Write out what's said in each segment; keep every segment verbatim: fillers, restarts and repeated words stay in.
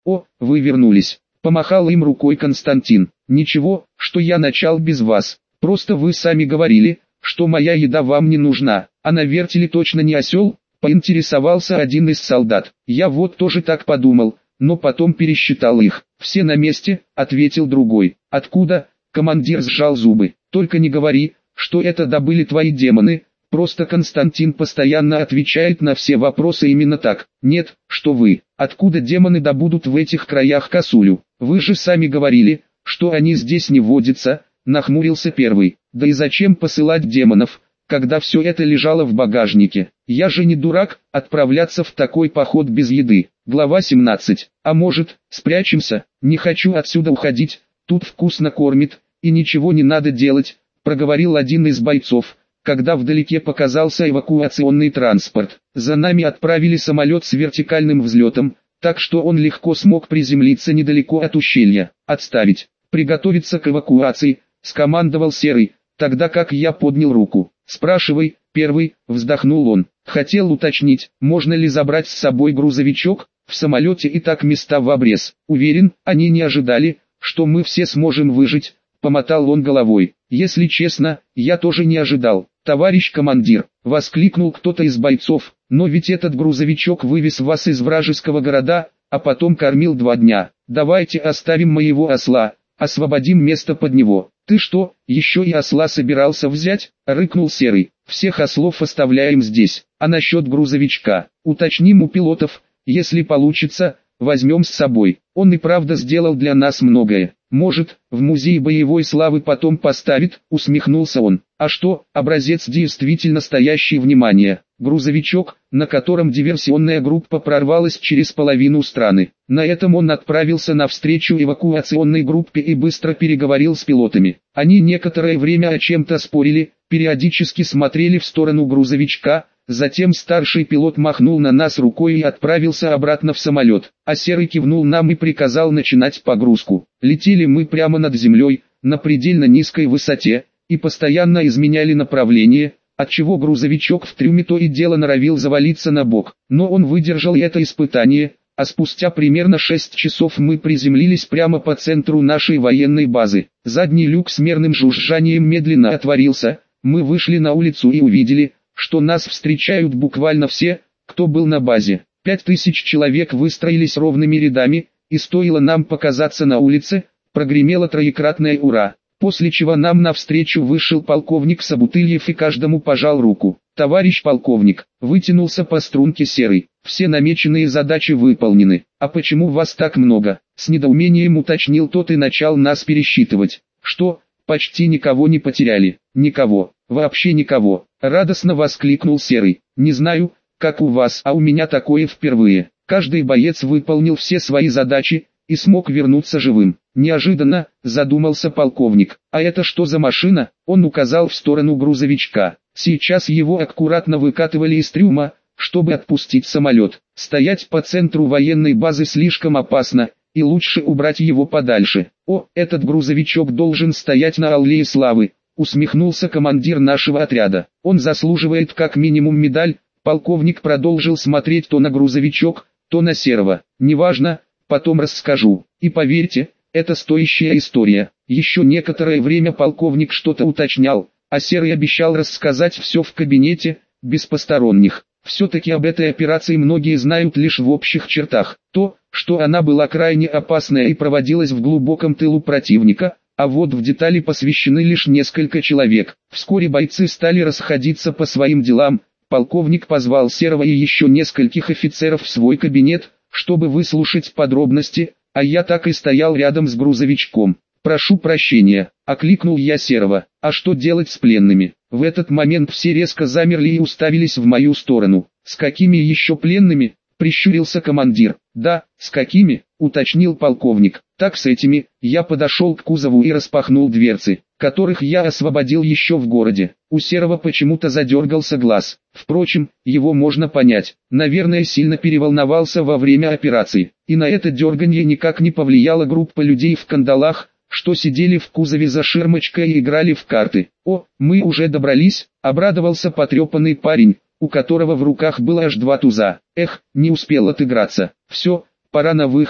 «О, вы вернулись», — помахал им рукой Константин. «Ничего, что я начал без вас, просто вы сами говорили, что моя еда вам не нужна, а на вертеле точно не осел?» — поинтересовался один из солдат. «Я вот тоже так подумал, но потом пересчитал их. Все на месте», — ответил другой. «Откуда?» — командир сжал зубы. «Только не говори, что это добыли твои демоны». Просто Константин постоянно отвечает на все вопросы именно так. «Нет, что вы, откуда демоны добудут в этих краях косулю? Вы же сами говорили, что они здесь не водятся», — нахмурился первый. «Да и зачем посылать демонов, когда все это лежало в багажнике? Я же не дурак, отправляться в такой поход без еды». Глава семнадцать. «А может, спрячемся? Не хочу отсюда уходить, тут вкусно кормит, и ничего не надо делать», — проговорил один из бойцов, когда вдалеке показался эвакуационный транспорт. За нами отправили самолет с вертикальным взлетом, так что он легко смог приземлиться недалеко от ущелья. «Отставить, приготовиться к эвакуации», — скомандовал Серый, тогда как я поднял руку. «Спрашивай, первый», — вздохнул он. «Хотел уточнить, можно ли забрать с собой грузовичок? В самолете и так места в обрез. Уверен, они не ожидали, что мы все сможем выжить», — помотал он головой. «Если честно, я тоже не ожидал. Товарищ командир», — воскликнул кто-то из бойцов, «но ведь этот грузовичок вывез вас из вражеского города, а потом кормил два дня. Давайте оставим моего осла, освободим место под него». «Ты что, еще и осла собирался взять?» — рыкнул Серый. «Всех ослов оставляем здесь, а насчет грузовичка, уточним у пилотов, если получится, возьмем с собой. Он и правда сделал для нас многое. Может, в музей боевой славы потом поставит», — усмехнулся он. «А что, образец действительно стоящий внимания. Грузовичок, на котором диверсионная группа прорвалась через половину страны». На этом он отправился навстречу эвакуационной группе и быстро переговорил с пилотами. Они некоторое время о чем-то спорили, периодически смотрели в сторону грузовичка. Затем старший пилот махнул на нас рукой и отправился обратно в самолет, а Серый кивнул нам и приказал начинать погрузку. Летели мы прямо над землей, на предельно низкой высоте, и постоянно изменяли направление, отчего грузовичок в трюме то и дело норовил завалиться на бок. Но он выдержал это испытание, а спустя примерно шесть часов мы приземлились прямо по центру нашей военной базы. Задний люк с мерным жужжанием медленно отворился, мы вышли на улицу и увидели, что нас встречают буквально все, кто был на базе. Пять тысяч человек выстроились ровными рядами, и стоило нам показаться на улице, прогремело троекратное «Ура!», после чего нам навстречу вышел полковник Собутыльев и каждому пожал руку. «Товарищ полковник», — вытянулся по струнке Серый, — «все намеченные задачи выполнены». «А почему вас так много?» — с недоумением уточнил тот и начал нас пересчитывать. «Что, почти никого не потеряли?» «Никого, вообще никого», — радостно воскликнул Серый. «Не знаю, как у вас, а у меня такое впервые. Каждый боец выполнил все свои задачи и смог вернуться живым». «Неожиданно», — задумался полковник. «А это что за машина?» — он указал в сторону грузовичка. Сейчас его аккуратно выкатывали из трюма, чтобы отпустить самолет. Стоять по центру военной базы слишком опасно, и лучше убрать его подальше. «О, этот грузовичок должен стоять на аллее славы», — усмехнулся командир нашего отряда. «Он заслуживает как минимум медаль». Полковник продолжил смотреть то на грузовичок, то на Серого. «Неважно, потом расскажу. И поверьте, это стоящая история». Еще некоторое время полковник что-то уточнял, а Серый обещал рассказать все в кабинете, без посторонних. Все-таки об этой операции многие знают лишь в общих чертах. То, что она была крайне опасная и проводилась в глубоком тылу противника, а вот в детали посвящены лишь несколько человек. Вскоре бойцы стали расходиться по своим делам. Полковник позвал Серого и еще нескольких офицеров в свой кабинет, чтобы выслушать подробности, а я так и стоял рядом с грузовичком. «Прошу прощения», — окликнул я Серого. «А что делать с пленными?» В этот момент все резко замерли и уставились в мою сторону. «С какими еще пленными?» — прищурился командир. «Да, с какими?» — уточнил полковник. «Так с этими». Я подошел к кузову и распахнул дверцы, которых я освободил еще в городе. У Серого почему-то задергался глаз. Впрочем, его можно понять. Наверное, сильно переволновался во время операции. И на это дерганье никак не повлияла группа людей в кандалах, что сидели в кузове за ширмочкой и играли в карты. «О, мы уже добрались», — обрадовался потрепанный парень, у которого в руках было аж два туза. «Эх, не успел отыграться. Все, пора на выход», —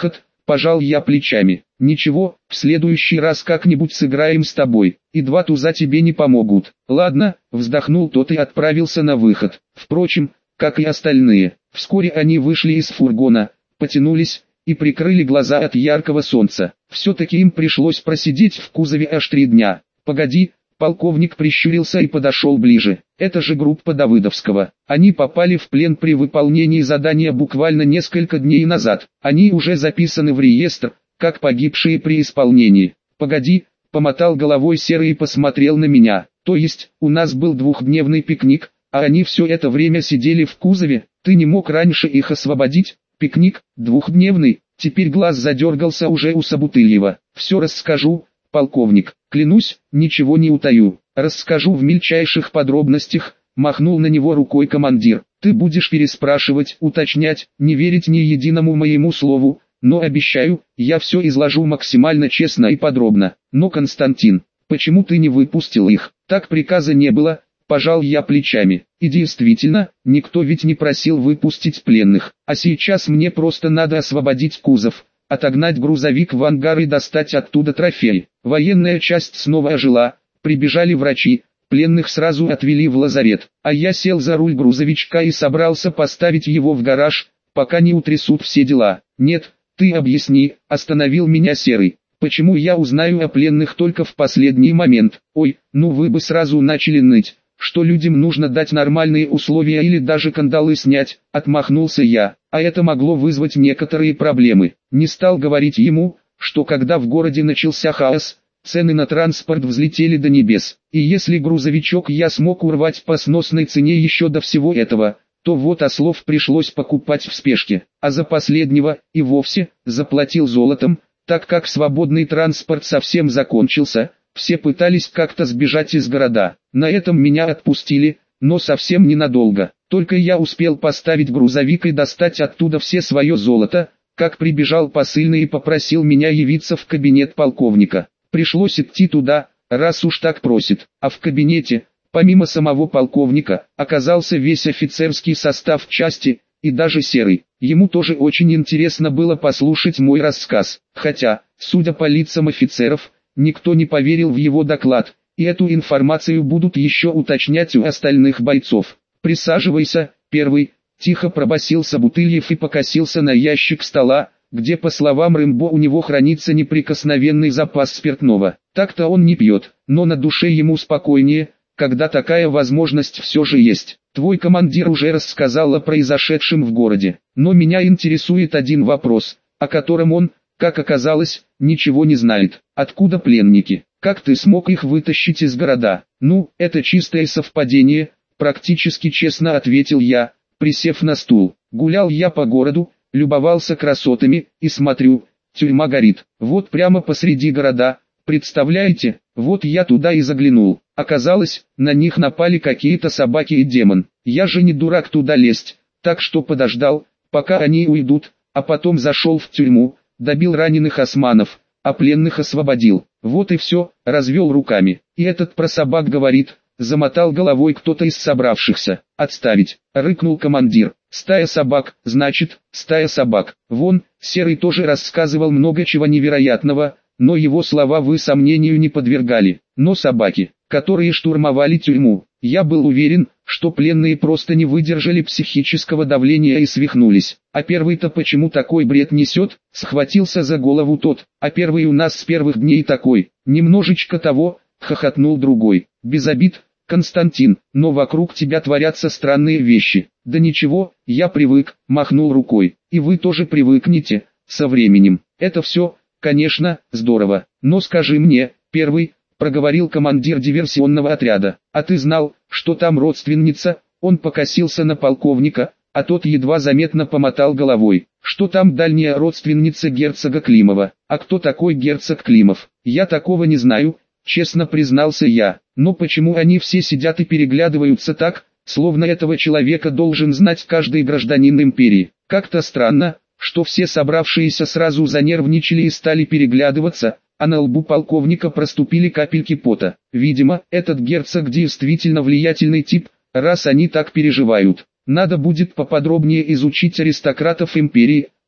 Пожал я плечами. Ничего, в следующий раз как-нибудь сыграем с тобой, и два туза тебе не помогут. Ладно, вздохнул тот и отправился на выход. Впрочем, как и остальные. Вскоре они вышли из фургона, потянулись и прикрыли глаза от яркого солнца. Все-таки им пришлось просидеть в кузове аж три дня. Погоди, полковник прищурился и подошел ближе. Это же группа Давыдовского. Они попали в плен при выполнении задания буквально несколько дней назад. Они уже записаны в реестр, как погибшие при исполнении. Погоди, помотал головой Серый и посмотрел на меня. То есть, у нас был двухдневный пикник, а они все это время сидели в кузове? Ты не мог раньше их освободить? Пикник, двухдневный, теперь глаз задергался уже у Собутыльева. Все расскажу, полковник, клянусь, ничего не утаю. Расскажу в мельчайших подробностях, махнул на него рукой командир. Ты будешь переспрашивать, уточнять, не верить ни единому моему слову, но обещаю, я все изложу максимально честно и подробно. Но, Константин, почему ты не выпустил их? Так приказа не было. Пожал я плечами. И действительно, никто ведь не просил выпустить пленных. А сейчас мне просто надо освободить кузов, отогнать грузовик в ангар и достать оттуда трофеи. Военная часть снова ожила, прибежали врачи, пленных сразу отвели в лазарет. А я сел за руль грузовичка и собрался поставить его в гараж, пока не утрясут все дела. Нет, ты объясни, остановил меня Серый. Почему я узнаю о пленных только в последний момент? Ой, ну вы бы сразу начали ныть, что людям нужно дать нормальные условия или даже кандалы снять, отмахнулся я, а это могло вызвать некоторые проблемы. Не стал говорить ему, что когда в городе начался хаос, цены на транспорт взлетели до небес, и если грузовичок я смог урвать по сносной цене еще до всего этого, то вот ослов пришлось покупать в спешке, а за последнего и вовсе заплатил золотом, так как свободный транспорт совсем закончился. Все пытались как-то сбежать из города. На этом меня отпустили, но совсем ненадолго. Только я успел поставить грузовик и достать оттуда все свое золото, как прибежал посыльный и попросил меня явиться в кабинет полковника. Пришлось идти туда, раз уж так просит. А в кабинете, помимо самого полковника, оказался весь офицерский состав части, и даже Серый. Ему тоже очень интересно было послушать мой рассказ. Хотя, судя по лицам офицеров, никто не поверил в его доклад, и эту информацию будут еще уточнять у остальных бойцов. «Присаживайся, первый», — тихо пробасил Собутыльев и покосился на ящик стола, где, по словам Рэмбо, у него хранится неприкосновенный запас спиртного. Так-то он не пьет, но на душе ему спокойнее, когда такая возможность все же есть. Твой командир уже рассказал о произошедшем в городе, но меня интересует один вопрос, о котором он, как оказалось, ничего не знает. Откуда пленники? Как ты смог их вытащить из города? Ну, это чистое совпадение, практически честно ответил я, присев на стул. Гулял я по городу, любовался красотами, и смотрю, тюрьма горит. Вот прямо посреди города, представляете? Вот я туда и заглянул. Оказалось, на них напали какие-то собаки и демон. Я же не дурак туда лезть, так что подождал, пока они уйдут, а потом зашел в тюрьму, добил раненых османов, а пленных освободил. Вот и все, развел руками. И этот про собак говорит, замотал головой кто-то из собравшихся. Отставить, рыкнул командир. Стая собак, значит, стая собак. Вон, Серый тоже рассказывал много чего невероятного, но его слова вы сомнению не подвергали. Но собаки, которые штурмовали тюрьму, я был уверен, что пленные просто не выдержали психического давления и свихнулись. А первый-то почему такой бред несет? Схватился за голову тот. А первый у нас с первых дней такой. Немножечко того, хохотнул другой. Без обид, Константин, но вокруг тебя творятся странные вещи. Да ничего, я привык, махнул рукой. И вы тоже привыкнете, со временем. Это все, конечно, здорово. Но скажи мне, первый, проговорил командир диверсионного отряда. А ты знал, что там родственница? Он покосился на полковника, а тот едва заметно помотал головой. Что там дальняя родственница герцога Климова? А кто такой герцог Климов? Я такого не знаю, честно признался я. Но почему они все сидят и переглядываются так, словно этого человека должен знать каждый гражданин империи? Как-то странно, что все собравшиеся сразу занервничали и стали переглядываться, а на лбу полковника проступили капельки пота. Видимо, этот герцог действительно влиятельный тип, раз они так переживают. Надо будет поподробнее изучить аристократов империи,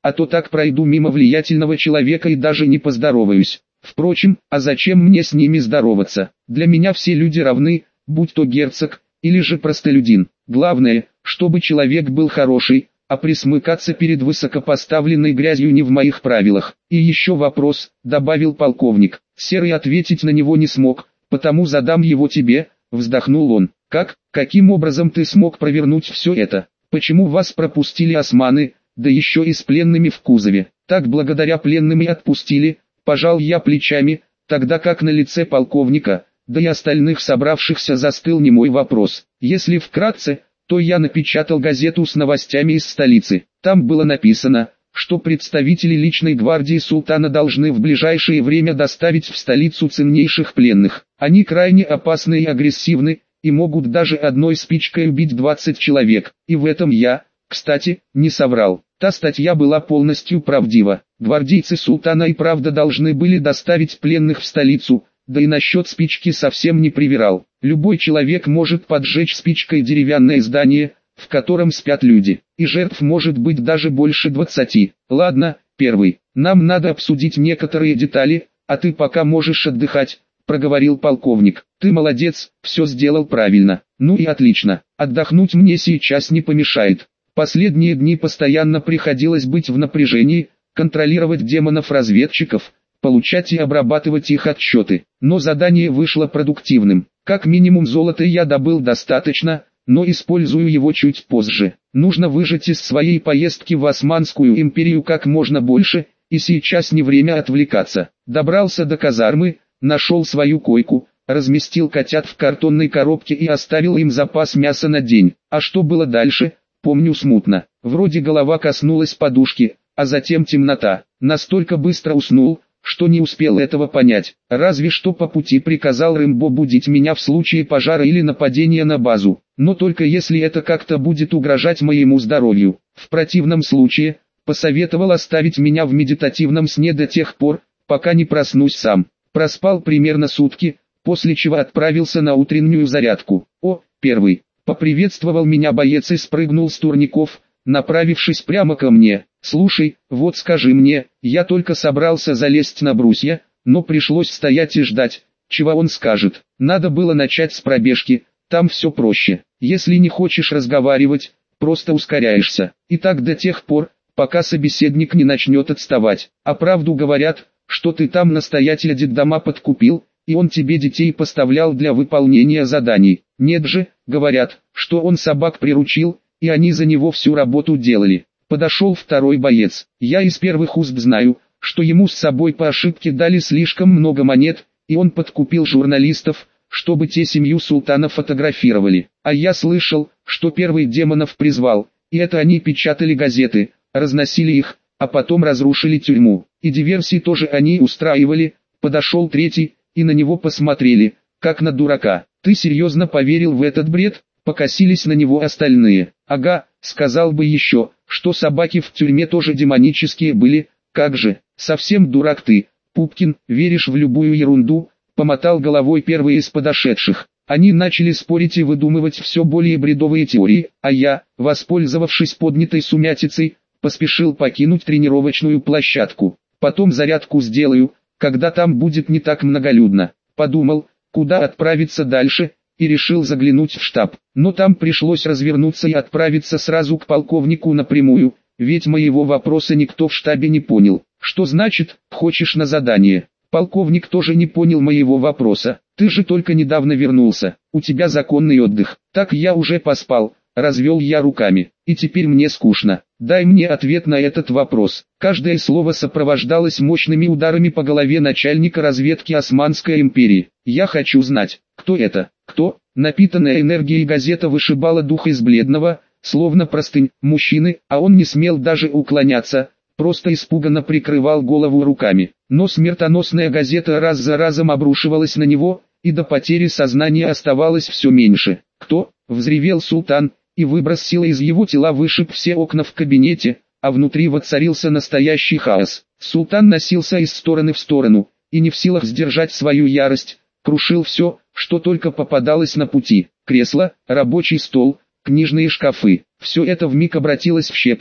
а то так пройду мимо влиятельного человека и даже не поздороваюсь. Впрочем, а зачем мне с ними здороваться? Для меня все люди равны, будь то герцог, или же простолюдин. Главное, чтобы человек был хороший, а присмыкаться перед высокопоставленной грязью не в моих правилах. И еще вопрос, добавил полковник. Серый ответить на него не смог, потому задам его тебе, вздохнул он. Как, каким образом ты смог провернуть все это? Почему вас пропустили османы, да еще и с пленными в кузове? Так благодаря пленным и отпустили, пожал я плечами, тогда как на лице полковника, да и остальных собравшихся застыл немой вопрос. Если вкратце, то я напечатал газету с новостями из столицы. Там было написано, что представители личной гвардии султана должны в ближайшее время доставить в столицу ценнейших пленных. Они крайне опасны и агрессивны, и могут даже одной спичкой убить двадцать человек. И в этом я, кстати, не соврал. Та статья была полностью правдива. Гвардейцы султана и правда должны были доставить пленных в столицу, да и насчет спички совсем не привирал. Любой человек может поджечь спичкой деревянное здание, в котором спят люди, и жертв может быть даже больше двадцати. Ладно, первый, нам надо обсудить некоторые детали, а ты пока можешь отдыхать, проговорил полковник. Ты молодец, все сделал правильно. Ну и отлично, отдохнуть мне сейчас не помешает. Последние дни постоянно приходилось быть в напряжении, контролировать демонов-разведчиков, получать и обрабатывать их отчеты. Но задание вышло продуктивным. Как минимум золота я добыл достаточно, но использую его чуть позже. Нужно выжать из своей поездки в Османскую империю как можно больше, и сейчас не время отвлекаться. Добрался до казармы, нашел свою койку, разместил котят в картонной коробке и оставил им запас мяса на день. А что было дальше, помню смутно. Вроде голова коснулась подушки, а затем темнота. Настолько быстро уснул, что не успел этого понять. Разве что по пути приказал Рэмбо будить меня в случае пожара или нападения на базу. Но только если это как-то будет угрожать моему здоровью. В противном случае, посоветовал оставить меня в медитативном сне до тех пор, пока не проснусь сам. Проспал примерно сутки, после чего отправился на утреннюю зарядку. О, первый. Поприветствовал меня боец и спрыгнул с турников, направившись прямо ко мне. «Слушай, вот скажи мне, я только собрался залезть на брусья, но пришлось стоять и ждать, чего он скажет. Надо было начать с пробежки, там все проще. Если не хочешь разговаривать, просто ускоряешься. И так до тех пор, пока собеседник не начнет отставать. А правду говорят, что ты там настоятеля детдома подкупил, и он тебе детей поставлял для выполнения заданий. Нет же, говорят, что он собак приручил, и они за него всю работу делали». Подошел второй боец. Я из первых уст знаю, что ему с собой по ошибке дали слишком много монет, и он подкупил журналистов, чтобы те семью султана фотографировали. А я слышал, что первый демонов призвал, и это они печатали газеты, разносили их, а потом разрушили тюрьму. И диверсии тоже они устраивали. Подошел третий, и на него посмотрели, как на дурака. Ты серьезно поверил в этот бред? Покосились на него остальные. Ага, сказал бы еще, что собаки в тюрьме тоже демонические были. Как же, совсем дурак ты, Пупкин, веришь в любую ерунду, помотал головой первый из подошедших. Они начали спорить и выдумывать все более бредовые теории, а я, воспользовавшись поднятой сумятицей, поспешил покинуть тренировочную площадку. Потом зарядку сделаю, когда там будет не так многолюдно. Подумал, куда отправиться дальше, и решил заглянуть в штаб. Но там пришлось развернуться и отправиться сразу к полковнику напрямую, ведь моего вопроса никто в штабе не понял. Что значит, хочешь на задание? Полковник тоже не понял моего вопроса. Ты же только недавно вернулся, у тебя законный отдых. Так я уже поспал, развел я руками, и теперь мне скучно. Дай мне ответ на этот вопрос. Каждое слово сопровождалось мощными ударами по голове начальника разведки Османской империи. Я хочу знать, кто это, кто? Напитанная энергией газета вышибала дух из бледного, словно простынь, мужчины, а он не смел даже уклоняться, просто испуганно прикрывал голову руками. Но смертоносная газета раз за разом обрушивалась на него, и до потери сознания оставалось все меньше. «Кто?» — взревел султан, и выброс силы из его тела вышиб все окна в кабинете, а внутри воцарился настоящий хаос. Султан носился из стороны в сторону, и не в силах сдержать свою ярость, крушил все, что только попадалось на пути. Кресло, рабочий стол, книжные шкафы. Все это вмиг обратилось в щепки,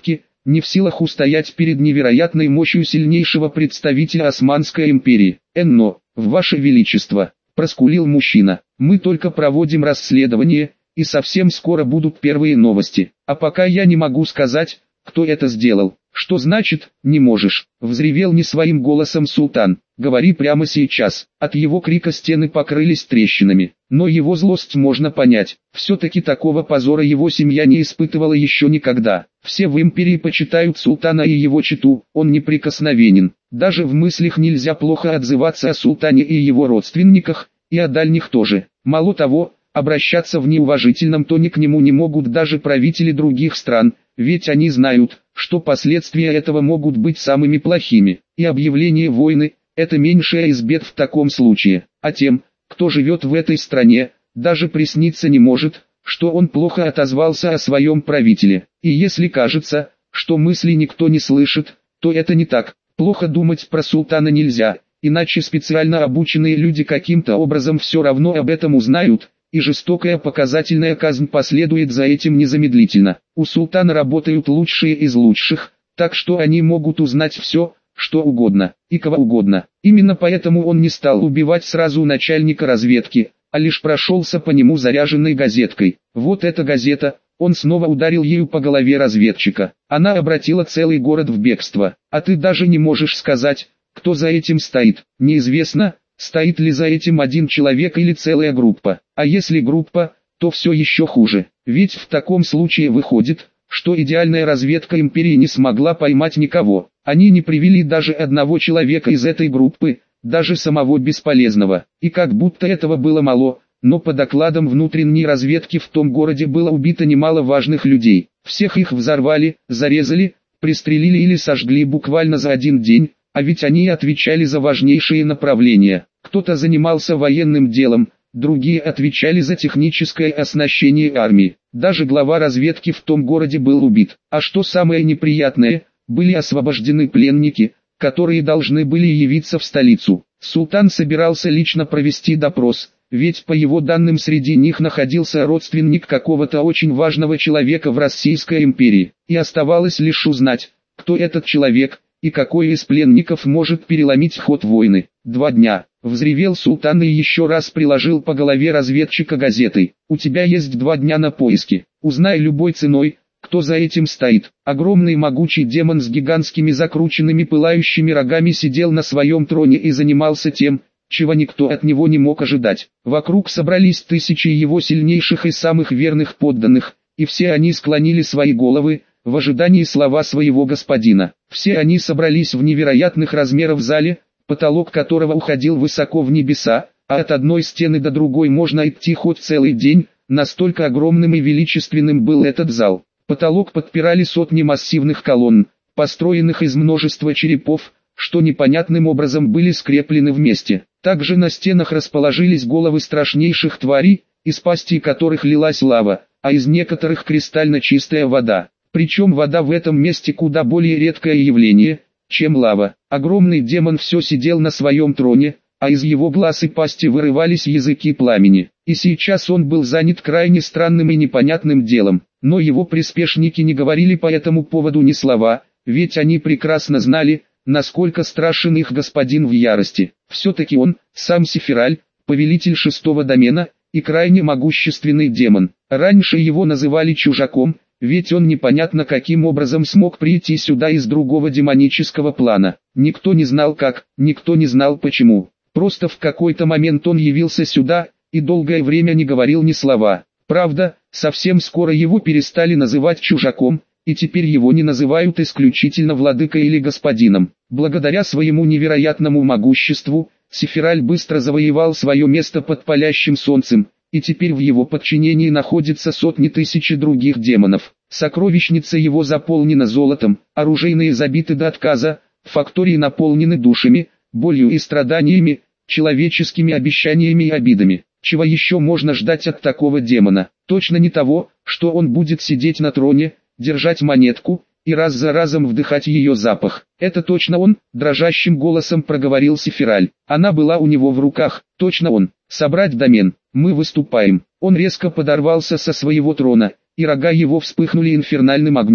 не в силах устоять перед невероятной мощью сильнейшего представителя Османской империи. «Энно, ваше величество», – проскулил мужчина, – «мы только проводим расследование, и совсем скоро будут первые новости, а пока я не могу сказать, кто это сделал». «Что значит, не можешь?» – взревел не своим голосом султан. «Говори прямо сейчас». От его крика стены покрылись трещинами, но его злость можно понять. Все-таки такого позора его семья не испытывала еще никогда. Все в империи почитают султана и его чету, он неприкосновенен. Даже в мыслях нельзя плохо отзываться о султане и его родственниках, и о дальних тоже. Мало того, обращаться в неуважительном тоне к нему не могут даже правители других стран, ведь они знают, что последствия этого могут быть самыми плохими, и объявление войны – это меньшая из бед в таком случае. А тем, кто живет в этой стране, даже присниться не может, что он плохо отозвался о своем правителе. И если кажется, что мысли никто не слышит, то это не так. Плохо думать про султана нельзя, иначе специально обученные люди каким-то образом все равно об этом узнают, и жестокая показательная казнь последует за этим незамедлительно. У султана работают лучшие из лучших, так что они могут узнать все, что угодно, и кого угодно. Именно поэтому он не стал убивать сразу начальника разведки, а лишь прошелся по нему заряженной газеткой. Вот эта газета, он снова ударил ею по голове разведчика. Она обратила целый город в бегство. А ты даже не можешь сказать, кто за этим стоит. Неизвестно, стоит ли за этим один человек или целая группа. А если группа, то все еще хуже. Ведь в таком случае выходит, что идеальная разведка империи не смогла поймать никого. Они не привели даже одного человека из этой группы, даже самого бесполезного. И как будто этого было мало, но по докладам внутренней разведки в том городе было убито немало важных людей. Всех их взорвали, зарезали, пристрелили или сожгли буквально за один день, а ведь они отвечали за важнейшие направления. Кто-то занимался военным делом, другие отвечали за техническое оснащение армии. Даже глава разведки в том городе был убит. А что самое неприятное, были освобождены пленники, которые должны были явиться в столицу. Султан собирался лично провести допрос, ведь по его данным среди них находился родственник какого-то очень важного человека в Российской империи. И оставалось лишь узнать, кто этот человек, и какой из пленников может переломить ход войны. Два дня. Взревел султан и еще раз приложил по голове разведчика газетой. У тебя есть два дня на поиски. Узнай любой ценой, кто за этим стоит. Огромный могучий демон с гигантскими закрученными пылающими рогами сидел на своем троне и занимался тем, чего никто от него не мог ожидать. Вокруг собрались тысячи его сильнейших и самых верных подданных, и все они склонили свои головы, в ожидании слова своего господина. Все они собрались в невероятных размеров зале, потолок которого уходил высоко в небеса, а от одной стены до другой можно идти хоть целый день, настолько огромным и величественным был этот зал. Потолок подпирали сотни массивных колонн, построенных из множества черепов, что непонятным образом были скреплены вместе. Также на стенах расположились головы страшнейших тварей, из пастей которых лилась лава, а из некоторых кристально чистая вода. Причем вода в этом месте куда более редкое явление, чем лава. Огромный демон все сидел на своем троне, а из его глаз и пасти вырывались языки пламени. И сейчас он был занят крайне странным и непонятным делом. Но его приспешники не говорили по этому поводу ни слова, ведь они прекрасно знали, насколько страшен их господин в ярости. Все-таки он, сам Сефираль, повелитель шестого домена, и крайне могущественный демон. Раньше его называли чужаком, ведь он непонятно каким образом смог прийти сюда из другого демонического плана. Никто не знал как, никто не знал почему. Просто в какой-то момент он явился сюда, и долгое время не говорил ни слова. Правда, совсем скоро его перестали называть чужаком, и теперь его не называют исключительно владыкой или господином. Благодаря своему невероятному могуществу, Сефираль быстро завоевал свое место под палящим солнцем, и теперь в его подчинении находятся сотни тысяч других демонов. Сокровищница его заполнена золотом, оружейные забиты до отказа, фактории наполнены душами, болью и страданиями, человеческими обещаниями и обидами. Чего еще можно ждать от такого демона? Точно не того, что он будет сидеть на троне, держать монетку и раз за разом вдыхать ее запах. Это точно он, дрожащим голосом проговорил Сефираль. Она была у него в руках, точно он. Собрать домен, мы выступаем. Он резко подорвался со своего трона, и рога его вспыхнули инфернальным огнем.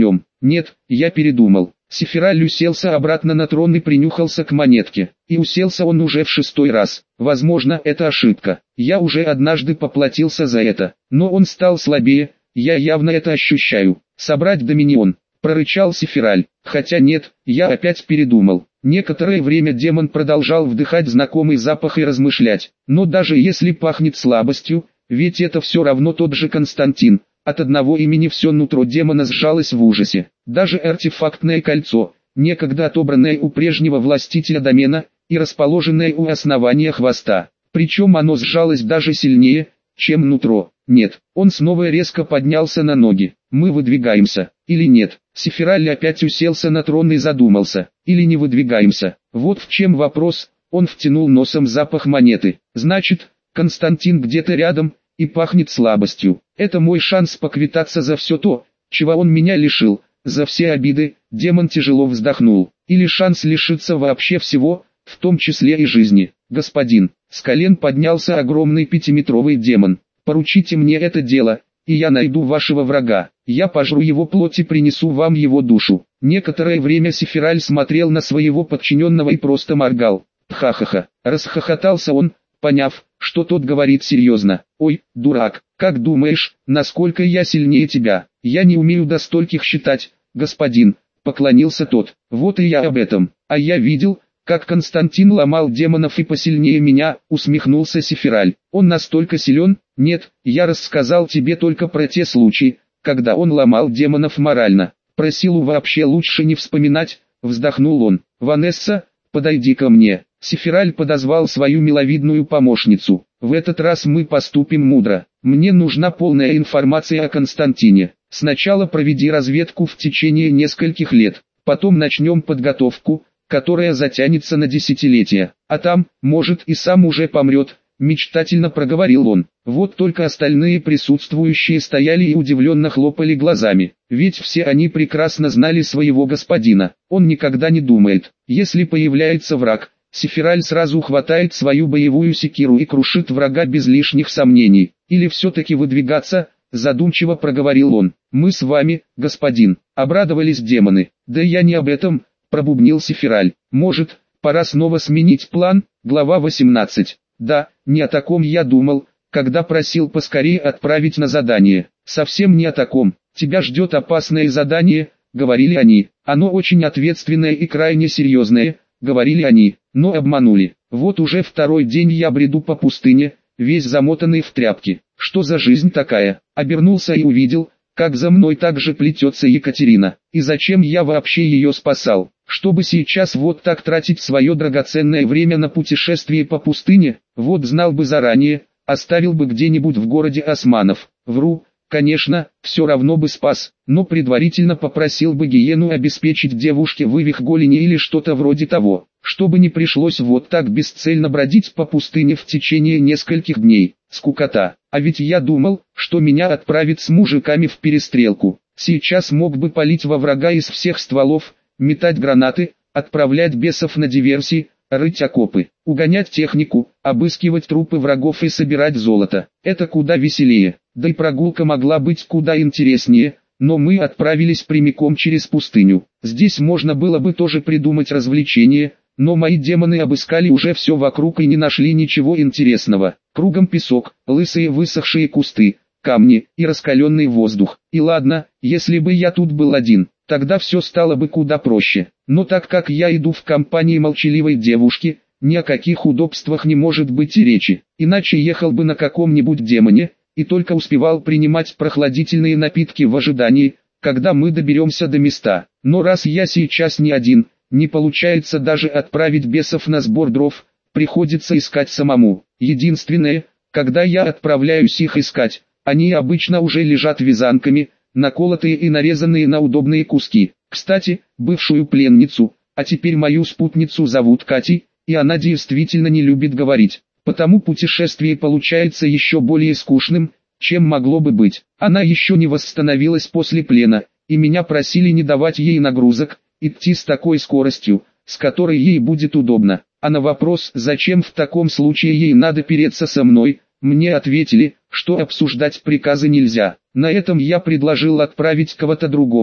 Нет, я передумал. Сефираль уселся обратно на трон и принюхался к монетке. И уселся он уже в шестой раз. Возможно, это ошибка. Я уже однажды поплатился за это. Но он стал слабее, я явно это ощущаю. Собрать доминион, прорычал Сефираль. Хотя нет, я опять передумал. Некоторое время демон продолжал вдыхать знакомый запах и размышлять. Но даже если пахнет слабостью, ведь это все равно тот же Константин. От одного имени все нутро демона сжалось в ужасе. Даже артефактное кольцо, некогда отобранное у прежнего властителя домена и расположенное у основания хвоста. Причем оно сжалось даже сильнее, чем нутро. Нет, он снова резко поднялся на ноги. Мы выдвигаемся, или нет? Сефираль опять уселся на трон и задумался. Или не выдвигаемся? Вот в чем вопрос. Он втянул носом запах монеты. Значит, Константин где-то рядом, и пахнет слабостью. Это мой шанс поквитаться за все то, чего он меня лишил, за все обиды. Демон тяжело вздохнул. Или шанс лишиться вообще всего, в том числе и жизни. Господин, с колен поднялся огромный пятиметровый демон. Поручите мне это дело, и я найду вашего врага. Я пожру его плоть и принесу вам его душу. Некоторое время Сефираль смотрел на своего подчиненного и просто моргал. Ха-ха-ха, расхохотался он, поняв, что тот говорит серьезно. Ой, дурак, как думаешь, насколько я сильнее тебя? Я не умею до стольких считать, господин, поклонился тот. Вот и я об этом. А я видел, как Константин ломал демонов и посильнее меня, усмехнулся Сефираль. Он настолько силен? Нет, я рассказал тебе только про те случаи, когда он ломал демонов морально. Про силу вообще лучше не вспоминать, вздохнул он. Ванесса, подойди ко мне. Сефираль подозвал свою миловидную помощницу. В этот раз мы поступим мудро. Мне нужна полная информация о Константине. Сначала проведи разведку в течение нескольких лет. Потом начнем подготовку, которая затянется на десятилетия. А там, может, и сам уже помрет, мечтательно проговорил он. Вот только остальные присутствующие стояли и удивленно хлопали глазами. Ведь все они прекрасно знали своего господина. Он никогда не думает. Если появляется враг, Сефираль сразу хватает свою боевую секиру и крушит врага без лишних сомнений. Или все-таки выдвигаться, задумчиво проговорил он. Мы с вами, господин, обрадовались демоны. Да я не об этом, пробубнил Сефираль. Может, пора снова сменить план? Глава восемнадцать. Да, не о таком я думал, когда просил поскорее отправить на задание. Совсем не о таком. Тебя ждет опасное задание, говорили они. Оно очень ответственное и крайне серьезное, говорили они, но обманули. Вот уже второй день я бреду по пустыне, весь замотанный в тряпки. Что за жизнь такая? Обернулся и увидел, как за мной также плетется Екатерина. И зачем я вообще ее спасал? Чтобы сейчас вот так тратить свое драгоценное время на путешествие по пустыне? Вот знал бы заранее, оставил бы где-нибудь в городе османов. Вру, конечно, все равно бы спас, но предварительно попросил бы гиену обеспечить девушке вывих голени или что-то вроде того, чтобы не пришлось вот так бесцельно бродить по пустыне в течение нескольких дней. Скукота. А ведь я думал, что меня отправят с мужиками в перестрелку. Сейчас мог бы палить во врага из всех стволов, метать гранаты, отправлять бесов на диверсии, рыть окопы, угонять технику, обыскивать трупы врагов и собирать золото. Это куда веселее. Да и прогулка могла быть куда интереснее, но мы отправились прямиком через пустыню. Здесь можно было бы тоже придумать развлечение, но мои демоны обыскали уже все вокруг и не нашли ничего интересного. Кругом песок, лысые высохшие кусты, камни и раскаленный воздух. И ладно, если бы я тут был один, тогда все стало бы куда проще. Но так как я иду в компании молчаливой девушки, ни о каких удобствах не может быть и речи. Иначе ехал бы на каком-нибудь демоне, и только успевал принимать прохладительные напитки в ожидании, когда мы доберемся до места. Но раз я сейчас не один, не получается даже отправить бесов на сбор дров, приходится искать самому. Единственное, когда я отправляюсь их искать, они обычно уже лежат вязанками, наколотые и нарезанные на удобные куски. Кстати, бывшую пленницу, а теперь мою спутницу зовут Катей, и она действительно не любит говорить. Потому путешествие получается еще более скучным, чем могло бы быть. Она еще не восстановилась после плена, и меня просили не давать ей нагрузок, идти с такой скоростью, с которой ей будет удобно. А на вопрос, зачем в таком случае ей надо переться со мной, мне ответили, что обсуждать приказы нельзя. На этом я предложил отправить кого-то другого,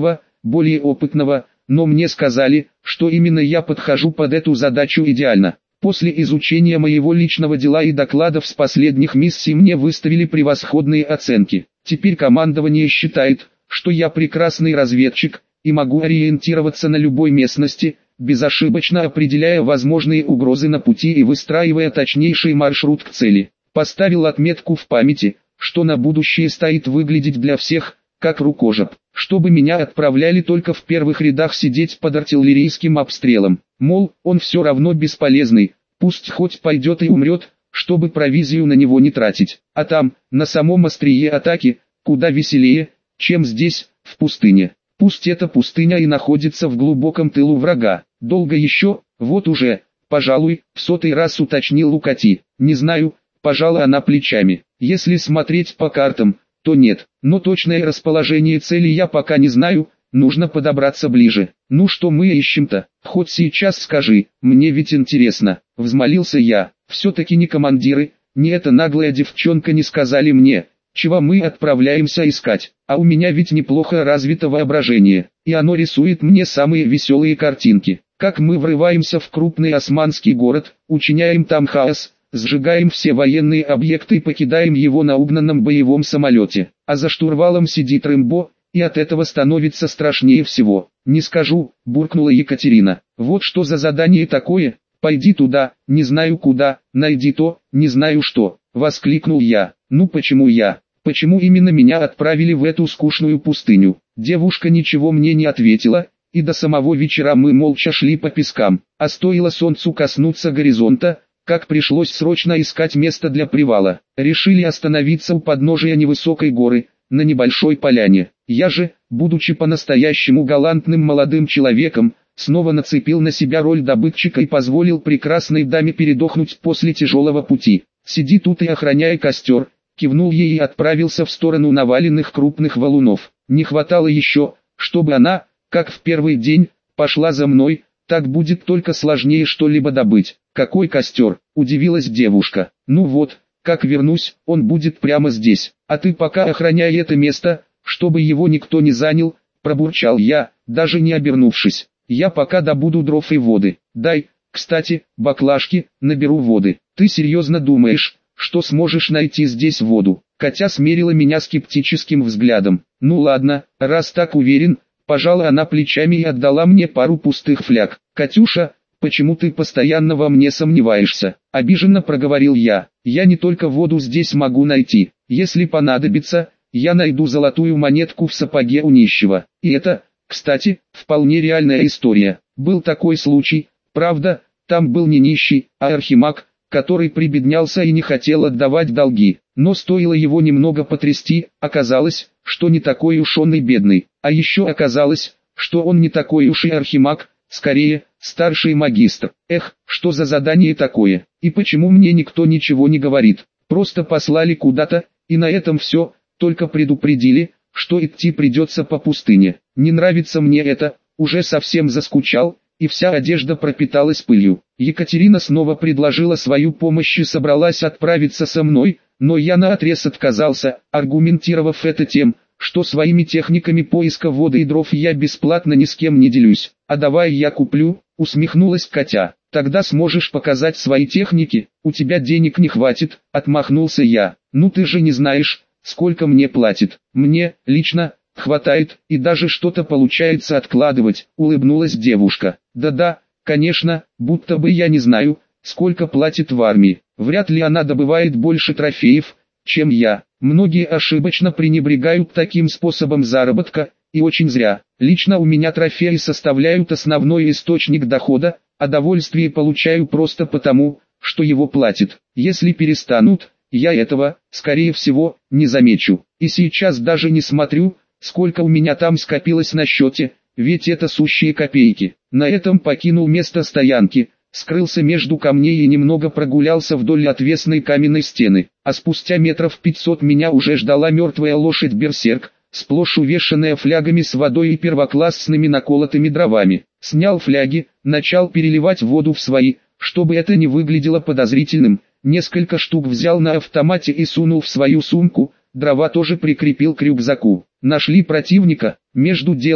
более опытного, но мне сказали, что именно я подхожу под эту задачу идеально. После изучения моего личного дела и докладов с последних миссий мне выставили превосходные оценки. Теперь командование считает, что я прекрасный разведчик, и могу ориентироваться на любой местности, безошибочно определяя возможные угрозы на пути и выстраивая точнейший маршрут к цели. Поставил отметку в памяти, что на будущее стоит выглядеть для всех, как рукожоп, чтобы меня отправляли только в первых рядах сидеть под артиллерийским обстрелом. Мол, он все равно бесполезный, пусть хоть пойдет и умрет, чтобы провизию на него не тратить. А там, на самом острие атаки, куда веселее, чем здесь, в пустыне. Пусть эта пустыня и находится в глубоком тылу врага. Долго еще, вот уже, пожалуй, в сотый раз уточнил Лукати. Не знаю, пожала она плечами. Если смотреть по картам, то нет, но точное расположение цели я пока не знаю, нужно подобраться ближе. Ну что мы ищем-то, хоть сейчас скажи, мне ведь интересно, взмолился я. Все-таки ни командиры, ни эта наглая девчонка не сказали мне, чего мы отправляемся искать, а у меня ведь неплохо развито воображение, и оно рисует мне самые веселые картинки. Как мы врываемся в крупный османский город, учиняем там хаос, сжигаем все военные объекты и покидаем его на угнанном боевом самолете, а за штурвалом сидит Рэмбо, и от этого становится страшнее всего. «Не скажу», — буркнула Екатерина. «Вот что за задание такое? Пойди туда, не знаю куда, найди то, не знаю что», — воскликнул я. «Ну почему я? Почему именно меня отправили в эту скучную пустыню?» Девушка ничего мне не ответила, и до самого вечера мы молча шли по пескам, а стоило солнцу коснуться горизонта, как пришлось срочно искать место для привала. Решили остановиться у подножия невысокой горы, на небольшой поляне. Я же, будучи по-настоящему галантным молодым человеком, снова нацепил на себя роль добытчика и позволил прекрасной даме передохнуть после тяжелого пути. «Сиди тут и охраняй костер», кивнул ей и отправился в сторону наваленных крупных валунов. Не хватало еще, чтобы она, как в первый день, пошла за мной, так будет только сложнее что-либо добыть. «Какой костер?» – удивилась девушка. «Ну вот, как вернусь, он будет прямо здесь, а ты пока охраняй это место, чтобы его никто не занял», – пробурчал я, даже не обернувшись. «Я пока добуду дров и воды. Дай, кстати, баклажки, наберу воды». «Ты серьезно думаешь, что сможешь найти здесь воду?» Катя смерила меня скептическим взглядом. «Ну ладно, раз так уверен», пожала она плечами и отдала мне пару пустых фляг. «Катюша, почему ты постоянно во мне сомневаешься?» Обиженно проговорил я. «Я не только воду здесь могу найти. Если понадобится, я найду золотую монетку в сапоге у нищего. И это, кстати, вполне реальная история. Был такой случай, правда, там был не нищий, а архимаг, который прибеднялся и не хотел отдавать долги. Но стоило его немного потрясти, оказалось, что не такой уж он и бедный. А еще оказалось, что он не такой уж и архимаг, скорее, старший магистр. Эх, что за задание такое? И почему мне никто ничего не говорит? Просто послали куда-то, и на этом все, только предупредили, что идти придется по пустыне. Не нравится мне это, уже совсем заскучал, и вся одежда пропиталась пылью. Екатерина снова предложила свою помощь и собралась отправиться со мной, но я наотрез отказался, аргументировав это тем, что своими техниками поиска воды и дров я бесплатно ни с кем не делюсь. «А давай я куплю», усмехнулась Катя. «Тогда сможешь показать свои техники, у тебя денег не хватит», отмахнулся я. «Ну ты же не знаешь, сколько мне платит». «Мне, лично, хватает, и даже что-то получается откладывать», улыбнулась девушка. «Да-да, конечно, будто бы я не знаю, сколько платит в армии. Вряд ли она добывает больше трофеев, чем я. Многие ошибочно пренебрегают таким способом заработка, и очень зря. Лично у меня трофеи составляют основной источник дохода, а довольствие получаю просто потому, что его платят. Если перестанут, я этого, скорее всего, не замечу. И сейчас даже не смотрю, сколько у меня там скопилось на счете, ведь это сущие копейки». На этом покинул место стоянки, скрылся между камней и немного прогулялся вдоль отвесной каменной стены. А спустя метров пятьсот меня уже ждала мертвая лошадь Берсерк, сплошь увешанная флягами с водой и первоклассными наколотыми дровами. Снял фляги, начал переливать воду в свои, чтобы это не выглядело подозрительным. Несколько штук взял на автомате и сунул в свою сумку, дрова тоже прикрепил к рюкзаку. Нашли противника, между делом,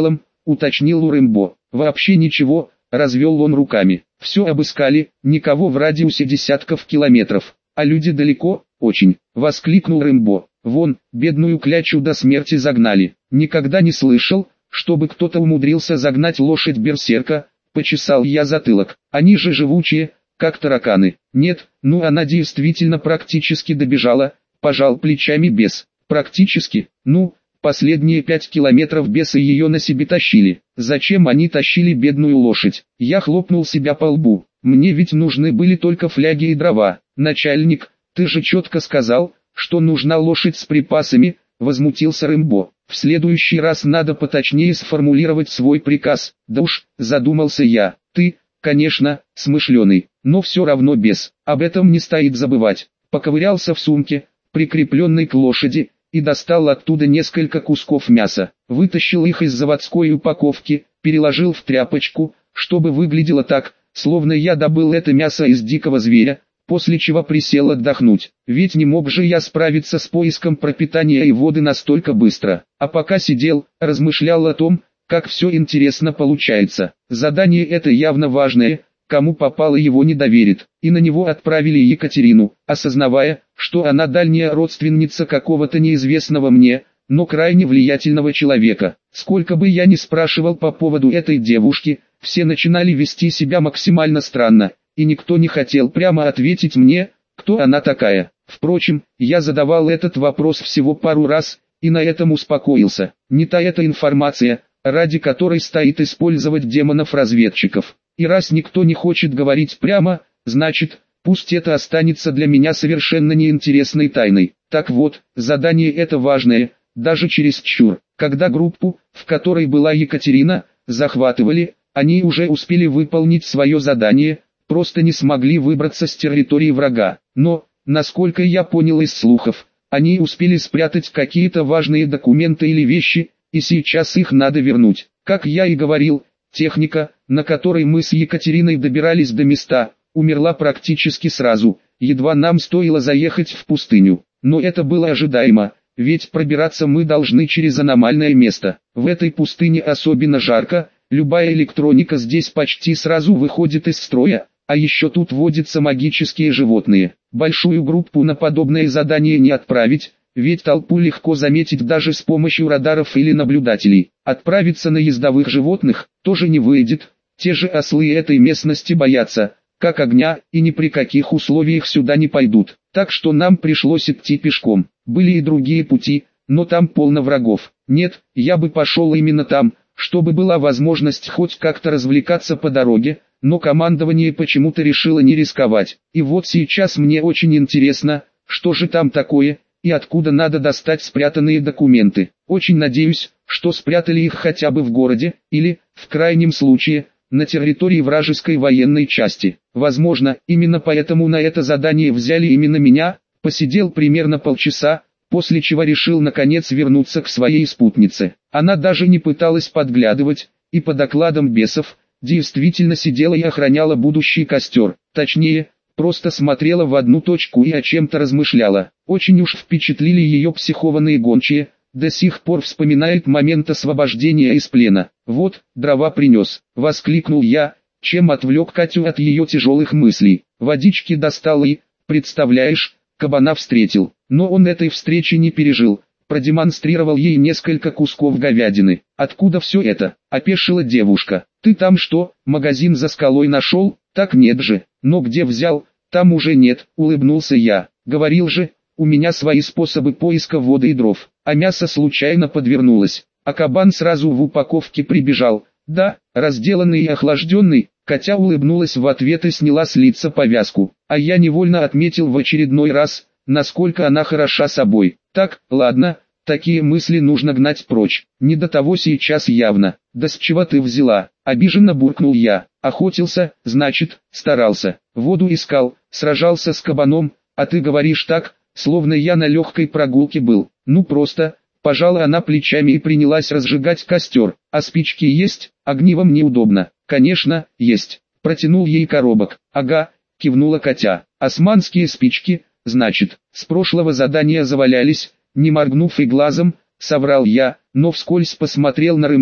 уточнил у Рэмбо. Вообще ничего, развел он руками. Все обыскали, никого в радиусе десятков километров. А люди далеко, очень, воскликнул Рэмбо. Вон, бедную клячу до смерти загнали. Никогда не слышал, чтобы кто-то умудрился загнать лошадь берсерка, почесал я затылок. Они же живучие, как тараканы. Нет, ну она действительно практически добежала, пожал плечами бес. Практически, ну, последние пять километров бесы ее на себе тащили. Зачем они тащили бедную лошадь? Я хлопнул себя по лбу. Мне ведь нужны были только фляги и дрова. Начальник, ты же четко сказал, что нужна лошадь с припасами, возмутился Рэмбо. В следующий раз надо поточнее сформулировать свой приказ. Да уж, задумался я. Ты, конечно, смышленый, но все равно бес. Об этом не стоит забывать. Поковырялся в сумке, прикрепленной к лошади, и достал оттуда несколько кусков мяса. Вытащил их из заводской упаковки, переложил в тряпочку, чтобы выглядело так, словно я добыл это мясо из дикого зверя, после чего присел отдохнуть. Ведь не мог же я справиться с поиском пропитания и воды настолько быстро. А пока сидел, размышлял о том, как все интересно получается. Задание это явно важное, кому попало его не доверит. И на него отправили Екатерину, осознавая, что она дальняя родственница какого-то неизвестного мне, но крайне влиятельного человека. Сколько бы я ни спрашивал по поводу этой девушки, все начинали вести себя максимально странно, и никто не хотел прямо ответить мне, кто она такая. Впрочем, я задавал этот вопрос всего пару раз, и на этом успокоился. Не та эта информация, ради которой стоит использовать демонов-разведчиков. И раз никто не хочет говорить прямо, значит, пусть это останется для меня совершенно неинтересной тайной. Так вот, задание это важное, даже чересчур. Когда группу, в которой была Екатерина, захватывали, они уже успели выполнить свое задание, просто не смогли выбраться с территории врага. Но, насколько я понял из слухов, они успели спрятать какие-то важные документы или вещи, и сейчас их надо вернуть. Как я и говорил, техника, на которой мы с Екатериной добирались до места, умерла практически сразу, едва нам стоило заехать в пустыню. Но это было ожидаемо, ведь пробираться мы должны через аномальное место. В этой пустыне особенно жарко, любая электроника здесь почти сразу выходит из строя, а еще тут водятся магические животные. Большую группу на подобное задание не отправить, ведь толпу легко заметить даже с помощью радаров или наблюдателей. Отправиться на ездовых животных тоже не выйдет, те же ослы этой местности боятся, как огня, и ни при каких условиях сюда не пойдут. Так что нам пришлось идти пешком. Были и другие пути, но там полно врагов. Нет, я бы пошел именно там, чтобы была возможность хоть как-то развлекаться по дороге, но командование почему-то решило не рисковать. И вот сейчас мне очень интересно, что же там такое, и откуда надо достать спрятанные документы. Очень надеюсь, что спрятали их хотя бы в городе, или, в крайнем случае, на территории вражеской военной части. Возможно, именно поэтому на это задание взяли именно меня. Посидел примерно полчаса, после чего решил наконец вернуться к своей спутнице. Она даже не пыталась подглядывать, и по докладам бесов, действительно сидела и охраняла будущий костер. Точнее, просто смотрела в одну точку и о чем-то размышляла. Очень уж впечатлили ее психованные гончие, до сих пор вспоминает момент освобождения из плена. «Вот, дрова принес», — воскликнул я, чем отвлек Катю от ее тяжелых мыслей. Водички достал и, представляешь, кабана встретил. Но он этой встречи не пережил, продемонстрировал ей несколько кусков говядины. «Откуда все это?» — опешила девушка. «Ты там что, магазин за скалой нашел?» «Так нет же, но где взял, там уже нет», — улыбнулся я. «Говорил же, у меня свои способы поиска воды и дров, а мясо случайно подвернулось, а кабан сразу в упаковке прибежал. Да, разделанный и охлажденный». Катя улыбнулась в ответ и сняла с лица повязку, а я невольно отметил в очередной раз, насколько она хороша собой. Так, ладно, такие мысли нужно гнать прочь, не до того сейчас явно. «Да с чего ты взяла?» — обиженно буркнул я. «Охотился, значит, старался, воду искал, сражался с кабаном, а ты говоришь так, словно я на легкой прогулке был». «Ну просто...» — пожала она плечами и принялась разжигать костер. «А спички есть? Огнивом неудобно». «Конечно, есть». Протянул ей коробок. «Ага», — кивнула Катя. «Османские спички, значит, с прошлого задания завалялись», не моргнув и глазом, соврал я, но вскользь посмотрел на Рэмбо.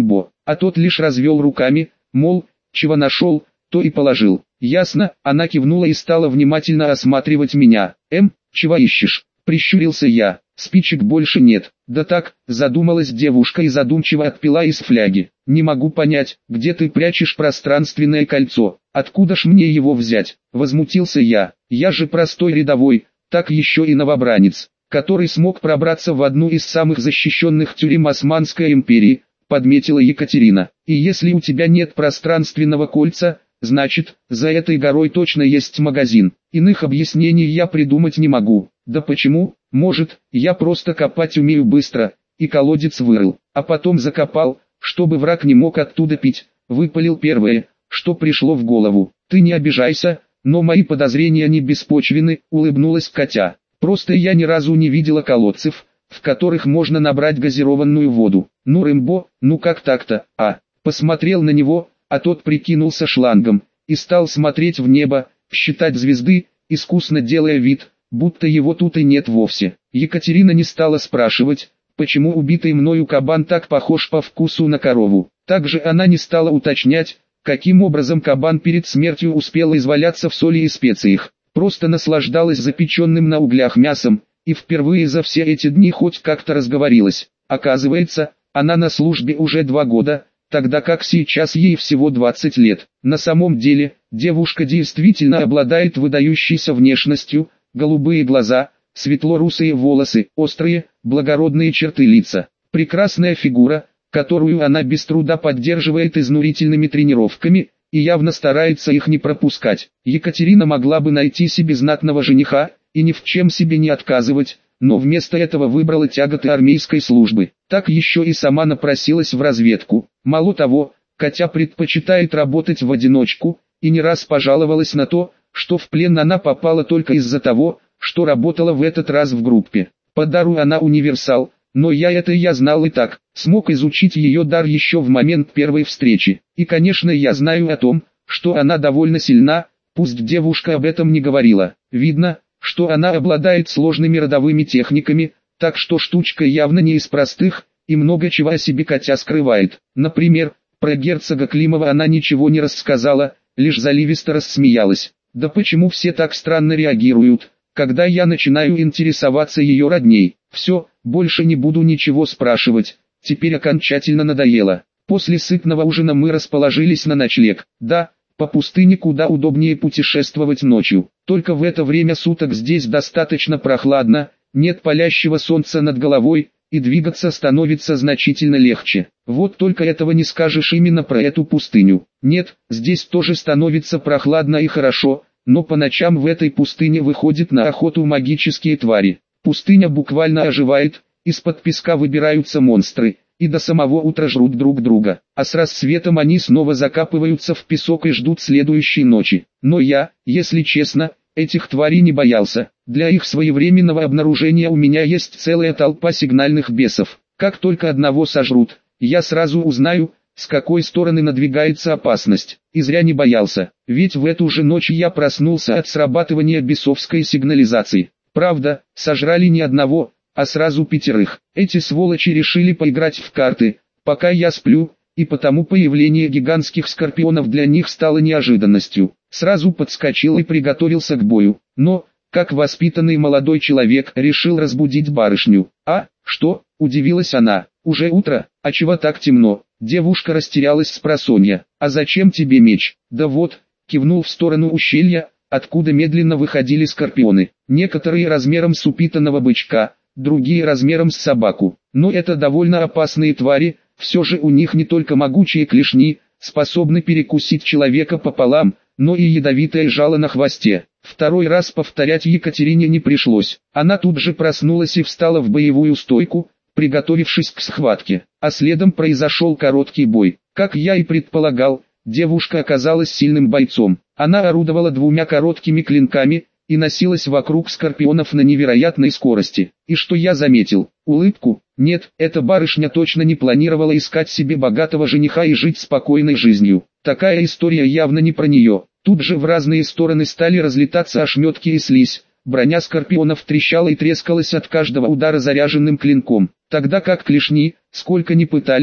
а тот лишь развел руками, мол, чего нашел, то и положил. Ясно, она кивнула и стала внимательно осматривать меня. Эм, чего ищешь? Прищурился я. Спичек больше нет. Да так, задумалась девушка и задумчиво отпила из фляги. Не могу понять, где ты прячешь пространственное кольцо. Откуда ж мне его взять? Возмутился я. Я же простой рядовой, так еще и новобранец, который смог пробраться в одну из самых защищенных тюрем Османской империи, подметила Екатерина. И если у тебя нет пространственного кольца, значит, за этой горой точно есть магазин. Иных объяснений я придумать не могу. Да почему? Может, я просто копать умею быстро, и колодец вырыл, а потом закопал, чтобы враг не мог оттуда пить. Выпалил первое, что пришло в голову. Ты не обижайся, но мои подозрения не беспочвены, улыбнулась Катя. Просто я ни разу не видела колодцев, в которых можно набрать газированную воду. Ну Рэмбо, ну как так-то, а? Посмотрел на него, а тот прикинулся шлангом, и стал смотреть в небо, считать звезды, искусно делая вид, будто его тут и нет вовсе. Екатерина не стала спрашивать, почему убитый мною кабан так похож по вкусу на корову. Также она не стала уточнять, каким образом кабан перед смертью успел изваляться в соли и специях. Просто наслаждалась запеченным на углях мясом, и впервые за все эти дни хоть как-то разговорилась. Оказывается, она на службе уже два года, тогда как сейчас ей всего двадцать лет. На самом деле, девушка действительно обладает выдающейся внешностью, голубые глаза, светло-русые волосы, острые, благородные черты лица, прекрасная фигура, которую она без труда поддерживает изнурительными тренировками, и явно старается их не пропускать. Екатерина могла бы найти себе знатного жениха, и ни в чем себе не отказывать, но вместо этого выбрала тяготы армейской службы. Так еще и сама напросилась в разведку. Мало того, Катя предпочитает работать в одиночку, и не раз пожаловалась на то, что в плен она попала только из-за того, что работала в этот раз в группе. По дару она универсал, но я это я знал и так, смог изучить ее дар еще в момент первой встречи. И конечно я знаю о том, что она довольно сильна, пусть девушка об этом не говорила. Видно, что она обладает сложными родовыми техниками, так что штучка явно не из простых, и много чего о себе Катя скрывает. Например, про герцога Климова она ничего не рассказала, лишь заливисто рассмеялась. Да почему все так странно реагируют, когда я начинаю интересоваться ее родней? Все, больше не буду ничего спрашивать, теперь окончательно надоело. После сытного ужина мы расположились на ночлег. Да, по пустыне куда удобнее путешествовать ночью, только в это время суток здесь достаточно прохладно, нет палящего солнца над головой, и двигаться становится значительно легче. Вот только этого не скажешь именно про эту пустыню. Нет, здесь тоже становится прохладно и хорошо, но по ночам в этой пустыне выходят на охоту магические твари. Пустыня буквально оживает, из-под песка выбираются монстры, и до самого утра жрут друг друга, а с рассветом они снова закапываются в песок и ждут следующей ночи. Но я, если честно, этих тварей не боялся. Для их своевременного обнаружения у меня есть целая толпа сигнальных бесов. Как только одного сожрут, я сразу узнаю, с какой стороны надвигается опасность. И зря не боялся, ведь в эту же ночь я проснулся от срабатывания бесовской сигнализации. Правда, сожрали не одного, а сразу пятерых. Эти сволочи решили поиграть в карты, пока я сплю, и потому появление гигантских скорпионов для них стало неожиданностью. Сразу подскочил и приготовился к бою, но, как воспитанный молодой человек, решил разбудить барышню. «А, что?» – удивилась она. «Уже утро, а чего так темно?» Девушка растерялась спросонья. «А зачем тебе меч?» «Да вот», – кивнул в сторону ущелья, откуда медленно выходили скорпионы. Некоторые размером с упитанного бычка, другие размером с собаку. Но это довольно опасные твари, все же у них не только могучие клешни, способны перекусить человека пополам, но и ядовитое жало на хвосте. Второй раз повторять Екатерине не пришлось. Она тут же проснулась и встала в боевую стойку, приготовившись к схватке. А следом произошел короткий бой. Как я и предполагал, девушка оказалась сильным бойцом. Она орудовала двумя короткими клинками и носилась вокруг скорпионов на невероятной скорости. И что я заметил? Улыбку? Нет, эта барышня точно не планировала искать себе богатого жениха и жить спокойной жизнью. Такая история явно не про нее. Тут же в разные стороны стали разлетаться ошметки и слизь. Броня скорпионов трещала и трескалась от каждого удара заряженным клинком. Тогда как клешни, сколько ни пытались,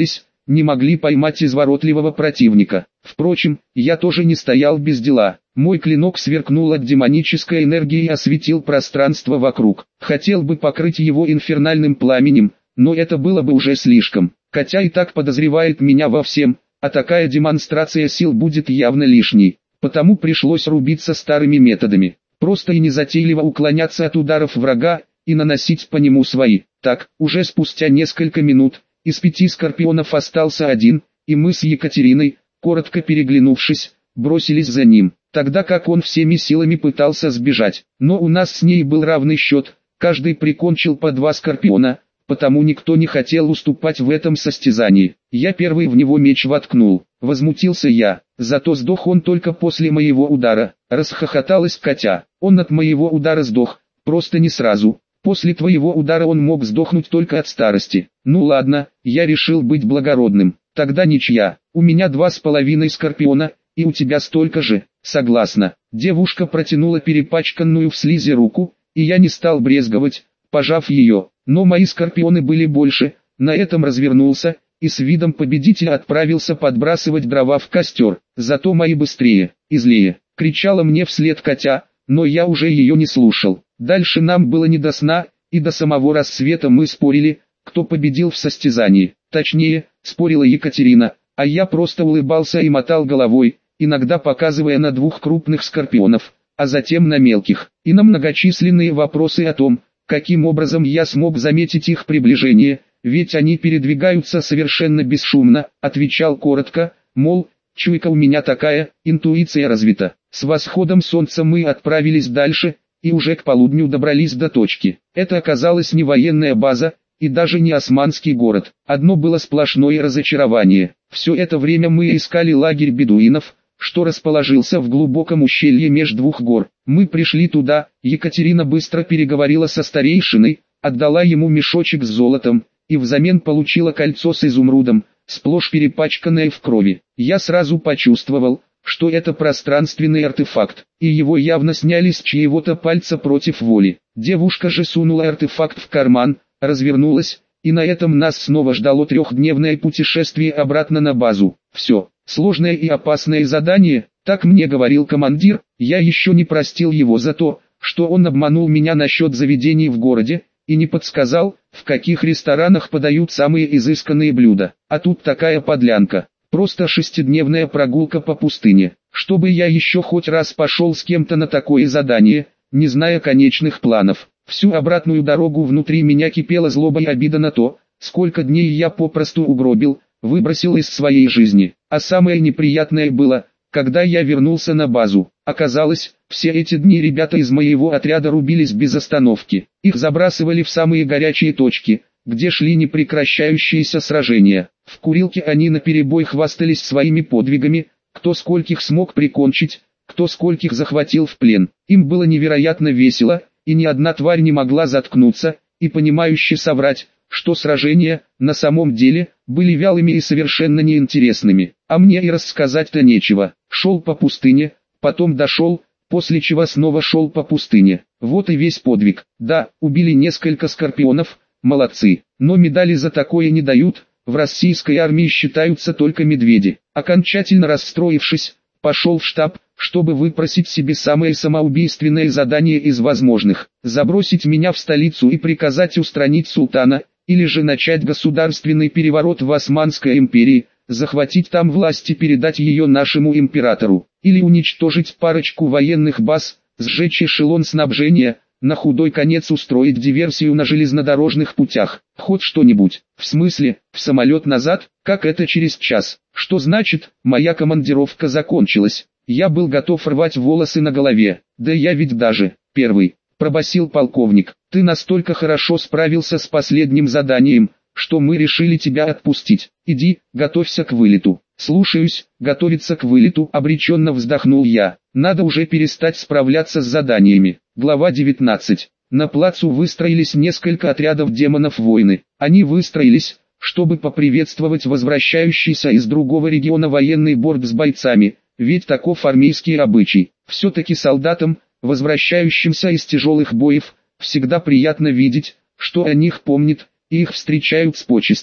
не могли поймать изворотливого противника. Впрочем, я тоже не стоял без дела. Мой клинок сверкнул от демонической энергии и осветил пространство вокруг. Хотел бы покрыть его инфернальным пламенем, но это было бы уже слишком. Катя и так подозревает меня во всем, а такая демонстрация сил будет явно лишней. Потому пришлось рубиться старыми методами. Просто и незатейливо уклоняться от ударов врага и наносить по нему свои. Так, уже спустя несколько минут, из пяти скорпионов остался один, и мы с Екатериной, коротко переглянувшись, бросились за ним, тогда как он всеми силами пытался сбежать. Но у нас с ней был равный счет, каждый прикончил по два скорпиона, потому никто не хотел уступать в этом состязании. Я первый в него меч воткнул, возмутился я, зато сдох он только после моего удара. Расхохоталась Катя, он от моего удара сдох, просто не сразу. После твоего удара он мог сдохнуть только от старости. Ну ладно, я решил быть благородным. Тогда ничья. У меня два с половиной скорпиона, и у тебя столько же. Согласна. Девушка протянула перепачканную в слизи руку, и я не стал брезговать, пожав ее. Но мои скорпионы были больше. На этом развернулся, и с видом победителя отправился подбрасывать дрова в костер. Зато мои быстрее и злее. Кричала мне вслед Катя, но я уже ее не слушал. Дальше нам было не до сна, и до самого рассвета мы спорили, кто победил в состязании. Точнее, спорила Екатерина, а я просто улыбался и мотал головой, иногда показывая на двух крупных скорпионов, а затем на мелких, и на многочисленные вопросы о том, каким образом я смог заметить их приближение, ведь они передвигаются совершенно бесшумно, отвечал коротко, мол, чуйка у меня такая, интуиция развита. С восходом солнца мы отправились дальше, и уже к полудню добрались до точки. Это оказалась не военная база, и даже не османский город. Одно было сплошное разочарование. Все это время мы искали лагерь бедуинов, что расположился в глубоком ущелье меж двух гор. Мы пришли туда, Екатерина быстро переговорила со старейшиной, отдала ему мешочек с золотом, и взамен получила кольцо с изумрудом, сплошь перепачканное в крови. Я сразу почувствовал, что это пространственный артефакт, и его явно сняли с чьего-то пальца против воли. Девушка же сунула артефакт в карман, развернулась, и на этом нас снова ждало трехдневное путешествие обратно на базу. Все, сложное и опасное задание, так мне говорил командир, я еще не простил его за то, что он обманул меня насчет заведений в городе, и не подсказал, в каких ресторанах подают самые изысканные блюда. А тут такая подлянка. Просто шестидневная прогулка по пустыне. Чтобы я еще хоть раз пошел с кем-то на такое задание, не зная конечных планов. Всю обратную дорогу внутри меня кипела злоба и обида на то, сколько дней я попросту угробил, выбросил из своей жизни. А самое неприятное было, когда я вернулся на базу. Оказалось, все эти дни ребята из моего отряда рубились без остановки. Их забрасывали в самые горячие точки, где шли непрекращающиеся сражения. В курилке они наперебой хвастались своими подвигами, кто скольких смог прикончить, кто скольких захватил в плен. Им было невероятно весело, и ни одна тварь не могла заткнуться, и понимающе соврать, что сражения, на самом деле, были вялыми и совершенно неинтересными. А мне и рассказать-то нечего. Шел по пустыне, потом дошел, после чего снова шел по пустыне. Вот и весь подвиг. Да, убили несколько скорпионов, молодцы, но медали за такое не дают, в российской армии считаются только медведи. Окончательно расстроившись, пошел в штаб, чтобы выпросить себе самое самоубийственное задание из возможных, забросить меня в столицу и приказать устранить султана, или же начать государственный переворот в Османской империи, захватить там власть и передать ее нашему императору, или уничтожить парочку военных баз, сжечь эшелон снабжения, на худой конец устроить диверсию на железнодорожных путях, хоть что-нибудь. В смысле, в самолет назад, как это через час? Что значит, моя командировка закончилась? Я был готов рвать волосы на голове, да я ведь даже, первый, пробасил полковник, ты настолько хорошо справился с последним заданием, что мы решили тебя отпустить. Иди, готовься к вылету. Слушаюсь, готовиться к вылету, обреченно вздохнул я. Надо уже перестать справляться с заданиями. Глава девятнадцать. На плацу выстроились несколько отрядов демонов войны. Они выстроились, чтобы поприветствовать возвращающийся из другого региона военный борт с бойцами, ведь таков армейский обычай. Все-таки солдатам, возвращающимся из тяжелых боев, всегда приятно видеть, что о них помнят, и их встречают с почестями.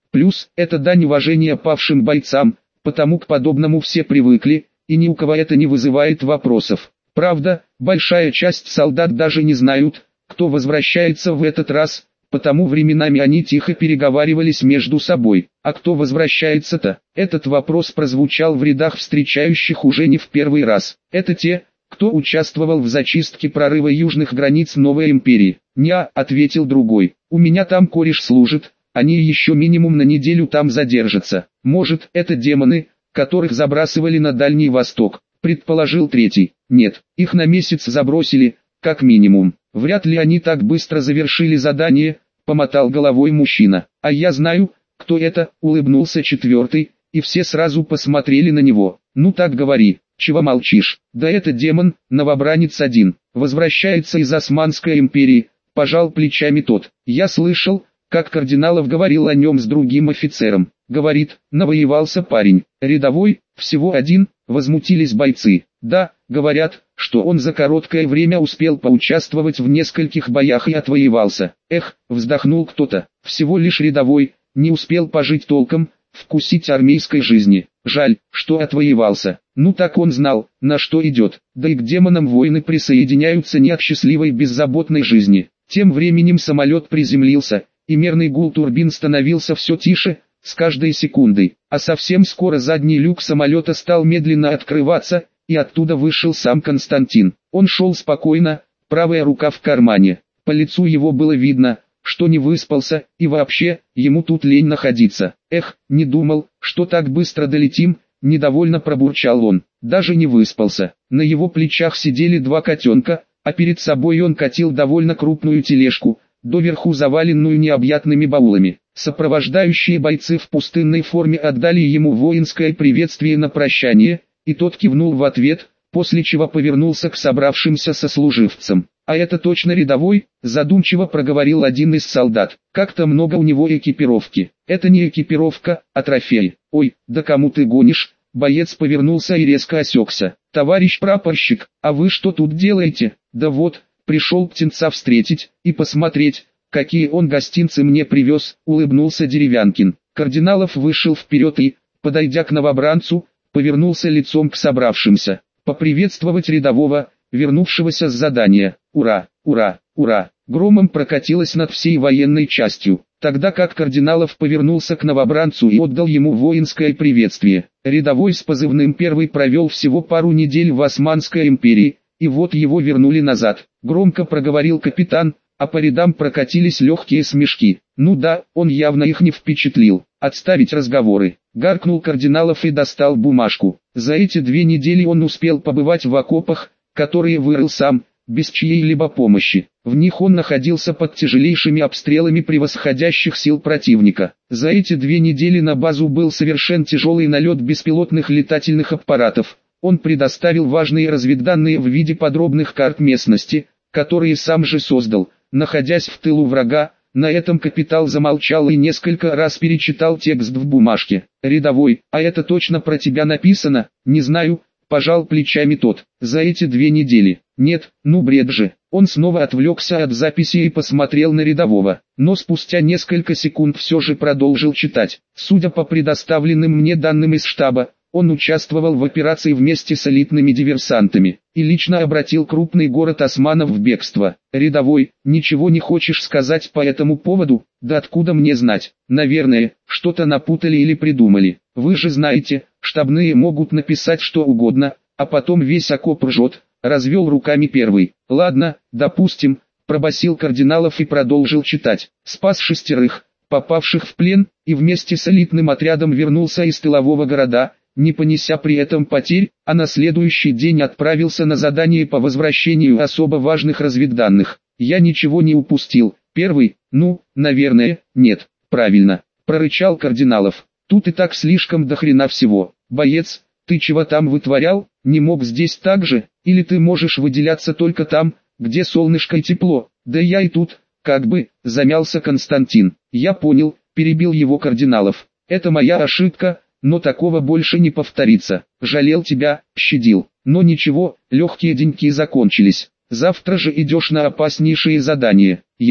Плюс, это дань уважения павшим бойцам, потому к подобному все привыкли, и ни у кого это не вызывает вопросов. Правда, большая часть солдат даже не знают, кто возвращается в этот раз, потому временами они тихо переговаривались между собой. А кто возвращается-то? Этот вопрос прозвучал в рядах встречающих уже не в первый раз. Это те, кто участвовал в зачистке прорыва южных границ новой империи. «Не-а», ответил другой, «у меня там кореш служит, они еще минимум на неделю там задержатся. Может, это демоны, которых забрасывали на Дальний Восток», предположил третий. «Нет, их на месяц забросили, как минимум. Вряд ли они так быстро завершили задание», помотал головой мужчина. «А я знаю, кто это», улыбнулся четвертый, и все сразу посмотрели на него. «Ну так говори, чего молчишь?» «Да это демон, новобранец один, возвращается из Османской империи», пожал плечами тот. «Я слышал, как Кардиналов говорил о нем с другим офицером. Говорит, навоевался парень. Рядовой, всего один», возмутились бойцы. «Да, говорят, что он за короткое время успел поучаствовать в нескольких боях и отвоевался». «Эх», вздохнул кто-то, «всего лишь рядовой, не успел пожить толком, вкусить армейской жизни. Жаль, что отвоевался. Ну так он знал, на что идет. Да и к демонам воины присоединяются не от счастливой беззаботной жизни». Тем временем самолет приземлился, и мерный гул турбин становился все тише, с каждой секундой. А совсем скоро задний люк самолета стал медленно открываться, и оттуда вышел сам Константин. Он шел спокойно, правая рука в кармане. По лицу его было видно, что не выспался, и вообще, ему тут лень находиться. «Эх, не думал, что так быстро долетим», недовольно пробурчал он. Даже не выспался. На его плечах сидели два котенка, а перед собой он катил довольно крупную тележку, доверху заваленную необъятными баулами. Сопровождающие бойцы в пустынной форме отдали ему воинское приветствие на прощание, и тот кивнул в ответ, после чего повернулся к собравшимся сослуживцам. «А это точно рядовой?» – задумчиво проговорил один из солдат. «Как-то много у него экипировки». «Это не экипировка, а трофеи». «Ой, да кому ты гонишь?» Боец повернулся и резко осекся. «Товарищ прапорщик, а вы что тут делаете?» «Да вот, пришел птенца встретить и посмотреть, какие он гостинцы мне привез», улыбнулся Деревянкин. Кардиналов вышел вперед и, подойдя к новобранцу, повернулся лицом к собравшимся. Поприветствовать рядового, вернувшегося с задания. «Ура, ура, ура!» громом прокатилось над всей военной частью, тогда как Кардиналов повернулся к новобранцу и отдал ему воинское приветствие. Рядовой с позывным «Первый» провел всего пару недель в Османской империи, и вот его вернули назад. Громко проговорил капитан, а по рядам прокатились легкие смешки. «Ну да, он явно их не впечатлил. Отставить разговоры», гаркнул Кардиналов и достал бумажку. За эти две недели он успел побывать в окопах, которые вырыл сам, без чьей-либо помощи. В них он находился под тяжелейшими обстрелами превосходящих сил противника. За эти две недели на базу был совершен тяжелый налет беспилотных летательных аппаратов. Он предоставил важные разведданные в виде подробных карт местности, которые сам же создал, находясь в тылу врага. На этом капитан замолчал и несколько раз перечитал текст в бумажке. «Рядовой, а это точно про тебя написано?» «Не знаю», пожал плечами тот. «За эти две недели». «Нет, ну бред же». Он снова отвлекся от записи и посмотрел на рядового, но спустя несколько секунд все же продолжил читать. «Судя по предоставленным мне данным из штаба, он участвовал в операции вместе с элитными диверсантами и лично обратил крупный город османов в бегство. Рядовой, ничего не хочешь сказать по этому поводу?» «Да откуда мне знать? Наверное, что-то напутали или придумали. Вы же знаете, штабные могут написать что угодно, а потом весь окоп ржет», развел руками Первый. «Ладно, допустим», пробасил Кардиналов и продолжил читать. «Спас шестерых, попавших в плен, и вместе с элитным отрядом вернулся из тылового города, не понеся при этом потерь, а на следующий день отправился на задание по возвращению особо важных разведданных. Я ничего не упустил». Первый, ну, наверное, нет, правильно, прорычал Кардиналов. «Тут и так слишком до хрена всего. Боец, ты чего там вытворял? Не мог здесь так же? Или ты можешь выделяться только там, где солнышко и тепло?» «Да я и тут, как бы», замялся Константин. «Я понял», перебил его Кардиналов. «Это моя ошибка, но такого больше не повторится. Жалел тебя, щадил. Но ничего, легкие деньки закончились. Завтра же идешь на опаснейшие задания». «Есть».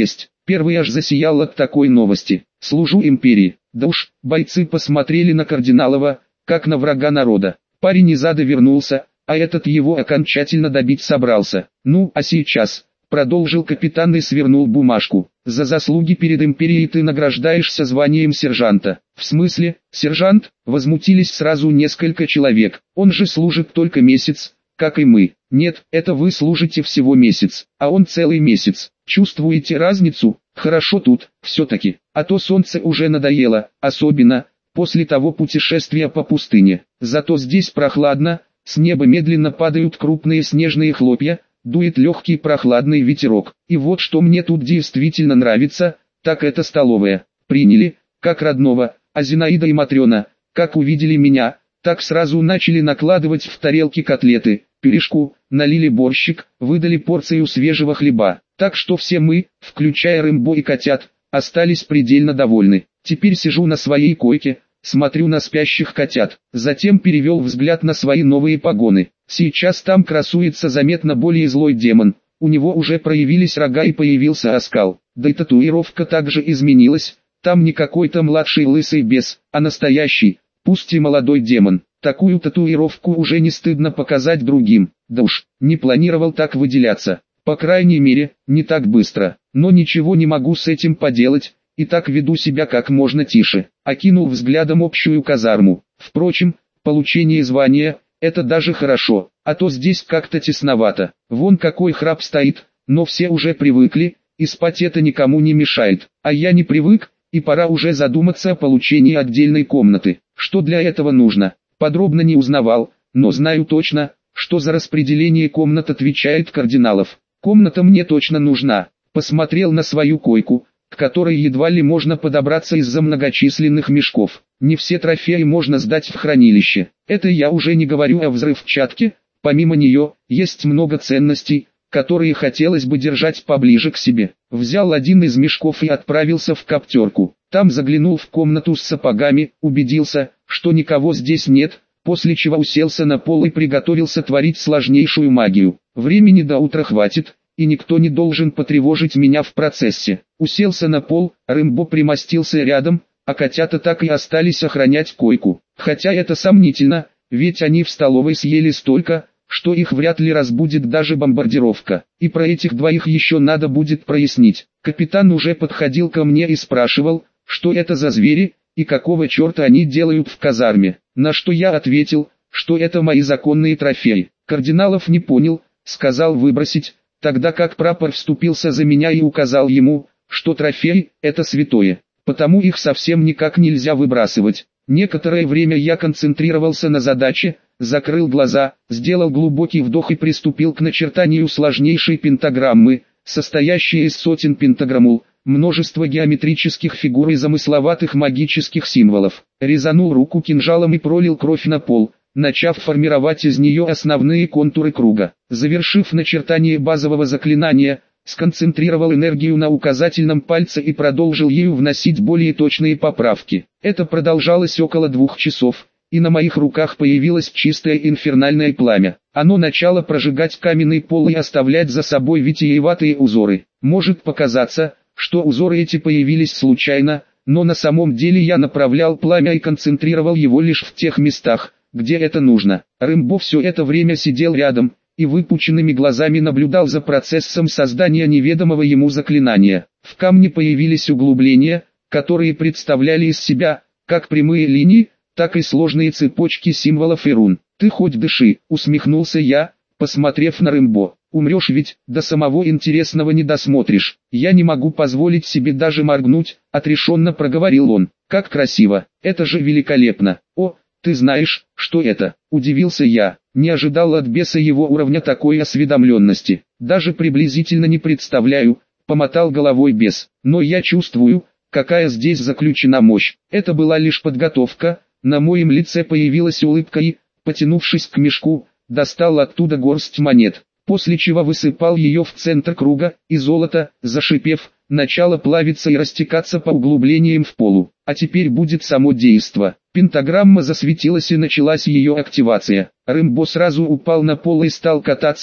Первый аж засиял от такой новости. Служу империи. Да уж, бойцы посмотрели на Кардиналова, как на врага народа. Парень из ада вернулся, а этот его окончательно добить собрался. Ну, а сейчас, продолжил капитан и свернул бумажку. За заслуги перед империей ты награждаешься званием сержанта. В смысле, сержант? Возмутились сразу несколько человек. Он же служит только месяц, как и мы. Нет, это вы служите всего месяц, а он целый месяц. Чувствуете разницу? Хорошо тут, все-таки. А то солнце уже надоело, особенно после того путешествия по пустыне. Зато здесь прохладно, с неба медленно падают крупные снежные хлопья, дует легкий прохладный ветерок. И вот что мне тут действительно нравится, так это столовая. Приняли, как родного, а Зинаида и Матрена, как увидели меня, так сразу начали накладывать в тарелки котлеты, пюрешку, налили борщик, выдали порцию свежего хлеба. Так что все мы, включая Рэмбо и котят, остались предельно довольны. Теперь сижу на своей койке, смотрю на спящих котят, затем перевел взгляд на свои новые погоны. Сейчас там красуется заметно более злой демон, у него уже проявились рога и появился оскал. Да и татуировка также изменилась, там не какой-то младший лысый бес, а настоящий, пусть и молодой демон. Такую татуировку уже не стыдно показать другим, да уж, не планировал так выделяться. По крайней мере, не так быстро, но ничего не могу с этим поделать, и так веду себя как можно тише. Окинул взглядом общую казарму. Впрочем, получение звания – это даже хорошо, а то здесь как-то тесновато. Вон какой храп стоит, но все уже привыкли, и спать это никому не мешает. А я не привык, и пора уже задуматься о получении отдельной комнаты. Что для этого нужно? Подробно не узнавал, но знаю точно, что за распределение комнат отвечает Кардиналов. Комната мне точно нужна. Посмотрел на свою койку, к которой едва ли можно подобраться из-за многочисленных мешков. Не все трофеи можно сдать в хранилище. Это я уже не говорю о взрывчатке. Помимо нее, есть много ценностей, которые хотелось бы держать поближе к себе. Взял один из мешков и отправился в коптерку. Там заглянул в комнату с сапогами, убедился, что никого здесь нет, после чего уселся на пол и приготовился творить сложнейшую магию. Времени до утра хватит, и никто не должен потревожить меня в процессе. Уселся на пол, Рэмбо примостился рядом, а котята так и остались охранять койку. Хотя это сомнительно, ведь они в столовой съели столько, что их вряд ли разбудит даже бомбардировка. И про этих двоих еще надо будет прояснить. Капитан уже подходил ко мне и спрашивал, что это за звери, и какого черта они делают в казарме. На что я ответил, что это мои законные трофеи. Кардиналов не понял, сказал выбросить, тогда как прапор вступился за меня и указал ему, что трофей – это святое, потому их совсем никак нельзя выбрасывать. Некоторое время я концентрировался на задаче, закрыл глаза, сделал глубокий вдох и приступил к начертанию сложнейшей пентаграммы, состоящей из сотен пентаграммул, множество геометрических фигур и замысловатых магических символов. Резанул руку кинжалом и пролил кровь на пол, начав формировать из нее основные контуры круга. Завершив начертание базового заклинания, сконцентрировал энергию на указательном пальце и продолжил ею вносить более точные поправки. Это продолжалось около двух часов, и на моих руках появилось чистое инфернальное пламя. Оно начало прожигать каменный пол и оставлять за собой витиеватые узоры. Может показаться, что узоры эти появились случайно, но на самом деле я направлял пламя и концентрировал его лишь в тех местах, где это нужно. Рэмбо все это время сидел рядом и выпученными глазами наблюдал за процессом создания неведомого ему заклинания. В камне появились углубления, которые представляли из себя как прямые линии, так и сложные цепочки символов и рун. «Ты хоть дыши», — усмехнулся я, посмотрев на Рэмбо. «Умрешь ведь, до самого интересного не досмотришь. Я не могу позволить себе даже моргнуть», — отрешенно проговорил он. «Как красиво, это же великолепно. О, ты знаешь, что это?» — удивился я. Не ожидал от беса его уровня такой осведомленности. «Даже приблизительно не представляю», — помотал головой бес. «Но я чувствую, какая здесь заключена мощь. Это была лишь подготовка». На моем лице появилась улыбка и, потянувшись к мешку, достал оттуда горсть монет, после чего высыпал ее в центр круга, и золото, зашипев, начало плавиться и растекаться по углублениям в полу. А теперь будет само действо. Пентаграмма засветилась и началась ее активация. Рэмбо сразу упал на пол и стал кататься,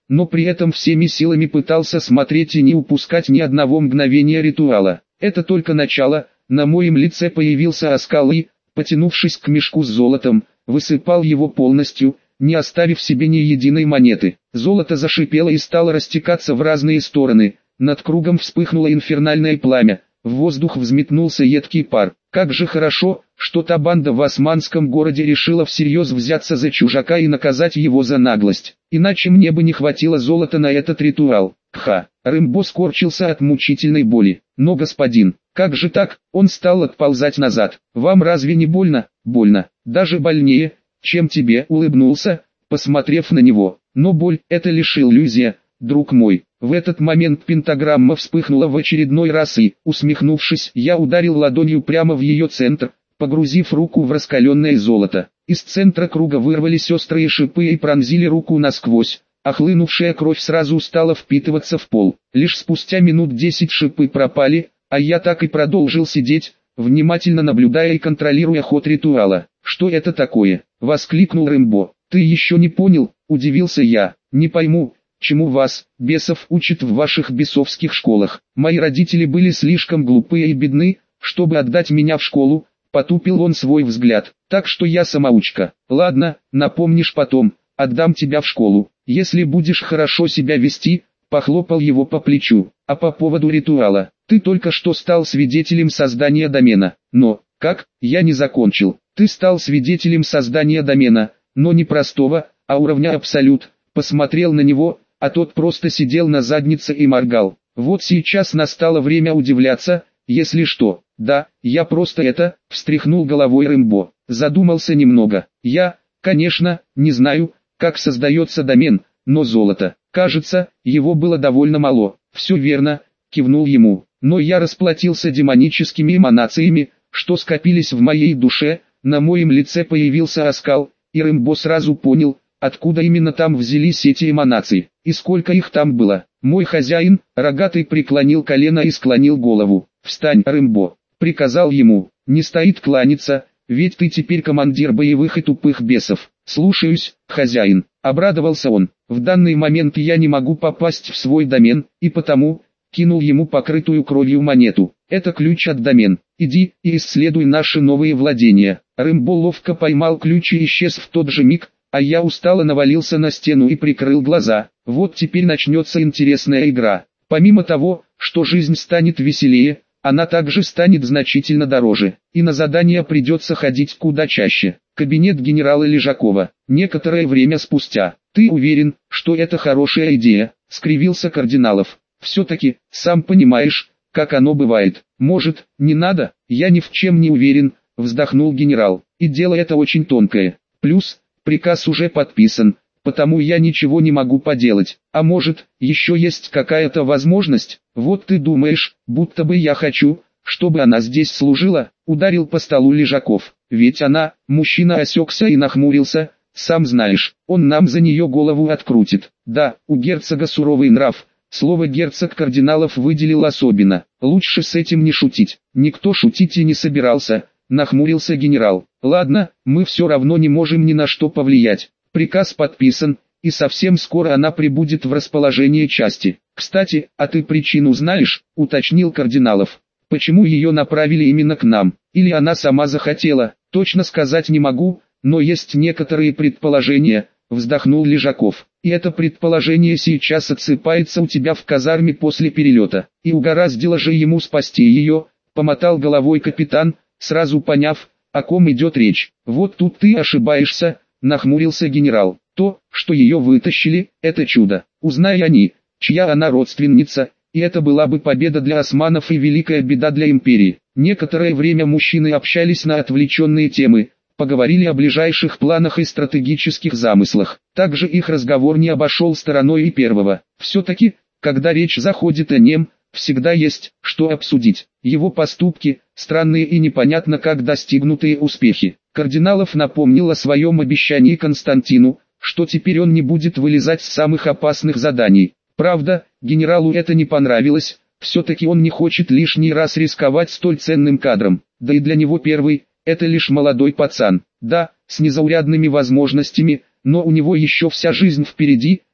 но при этом всеми силами пытался смотреть и не упускать ни одного мгновения ритуала. Это только начало, на моем лице появился оскал и, потянувшись к мешку с золотом, высыпал его полностью, не оставив себе ни единой монеты. Золото зашипело и стало растекаться в разные стороны, над кругом вспыхнуло инфернальное пламя, в воздух взметнулся едкий пар. Как же хорошо, что та банда в османском городе решила всерьез взяться за чужака и наказать его за наглость. Иначе мне бы не хватило золота на этот ритуал. Кха, Рэмбо скорчился от мучительной боли. Но господин, как же так? Он стал отползать назад. Вам разве не больно? Больно. Даже больнее, чем тебе, улыбнулся, посмотрев на него. Но боль – это лишь иллюзия, друг мой. В этот момент пентаграмма вспыхнула в очередной раз и, усмехнувшись, я ударил ладонью прямо в ее центр, погрузив руку в раскаленное золото. Из центра круга вырвались острые шипы и пронзили руку насквозь, а хлынувшая кровь сразу стала впитываться в пол. Лишь спустя минут десять шипы пропали, а я так и продолжил сидеть, внимательно наблюдая и контролируя ход ритуала. «Что это такое?» — воскликнул Рэмбо. «Ты еще не понял?» — удивился я. «Не пойму, чему вас, бесов, учат в ваших бесовских школах. Мои родители были слишком глупые и бедны, чтобы отдать меня в школу», — потупил он свой взгляд. «Так что я самоучка. Ладно, напомнишь потом, отдам тебя в школу, если будешь хорошо себя вести», — похлопал его по плечу. «А по поводу ритуала, ты только что стал свидетелем создания домена. Но, как, я не закончил. Ты стал свидетелем создания домена, но не простого, а уровня абсолют». Посмотрел на него, а тот просто сидел на заднице и моргал. Вот сейчас настало время удивляться, если что. «Да, я просто это», — встряхнул головой Рэмбо. Задумался немного. «Я, конечно, не знаю, как создается домен, но золото, кажется, его было довольно мало». «Все верно», — кивнул ему. «Но я расплатился демоническими эманациями, что скопились в моей душе». На моем лице появился оскал, и Рэмбо сразу понял, откуда именно там взялись эти эманации, и сколько их там было. Мой хозяин, рогатый, преклонил колено и склонил голову. «Встань, Рэмбо», — приказал ему. «Не стоит кланяться, ведь ты теперь командир боевых и тупых бесов». «Слушаюсь, хозяин», — обрадовался он. «В данный момент я не могу попасть в свой домен, и потому...» Кинул ему покрытую кровью монету. «Это ключ от домен. Иди и исследуй наши новые владения». Рэмбо ловко поймал ключ и исчез в тот же миг, а я устало навалился на стену и прикрыл глаза. Вот теперь начнется интересная игра. Помимо того, что жизнь станет веселее, она также станет значительно дороже, и на задания придется ходить куда чаще. Кабинет генерала Лежакова. Некоторое время спустя. «Ты уверен, что это хорошая идея?» — скривился Кардиналов. «Все-таки, сам понимаешь, как оно бывает. Может, не надо?» «Я ни в чем не уверен», — вздохнул генерал. «И дело это очень тонкое. Плюс, приказ уже подписан, потому я ничего не могу поделать. А может, еще есть какая-то возможность? Вот ты думаешь, будто бы я хочу, чтобы она здесь служила?» — ударил по столу Лежаков. «Ведь она...» — мужчина осекся и нахмурился. «Сам знаешь, он нам за нее голову открутит. Да, у герцога суровый нрав». Слово «герцог» Кардиналов выделил особенно. «Лучше с этим не шутить». «Никто шутить и не собирался», — нахмурился генерал. «Ладно, мы все равно не можем ни на что повлиять. Приказ подписан, и совсем скоро она прибудет в расположение части. Кстати, а ты причину знаешь?» — уточнил Кардиналов. «Почему ее направили именно к нам? Или она сама захотела? Точно сказать не могу, но есть некоторые предположения», — вздохнул Лежаков. «И это предположение сейчас отсыпается у тебя в казарме после перелета. И угораздило же ему спасти ее», — помотал головой капитан, сразу поняв, о ком идет речь. «Вот тут ты ошибаешься», — нахмурился генерал. «То, что ее вытащили, это чудо. Узнай они, чья она родственница, и это была бы победа для османов и великая беда для империи». Некоторое время мужчины общались на отвлеченные темы, поговорили о ближайших планах и стратегических замыслах. Также их разговор не обошел стороной и первого. Все-таки, когда речь заходит о нем, всегда есть, что обсудить. Его поступки, странные и непонятно как достигнутые успехи. Кардиналов напомнил о своем обещании Константину, что теперь он не будет вылезать с самых опасных заданий. Правда, генералу это не понравилось, все-таки он не хочет лишний раз рисковать столь ценным кадром. Да и для него первый, это лишь молодой пацан. Да, с незаурядными возможностями, но у него еще вся жизнь впереди,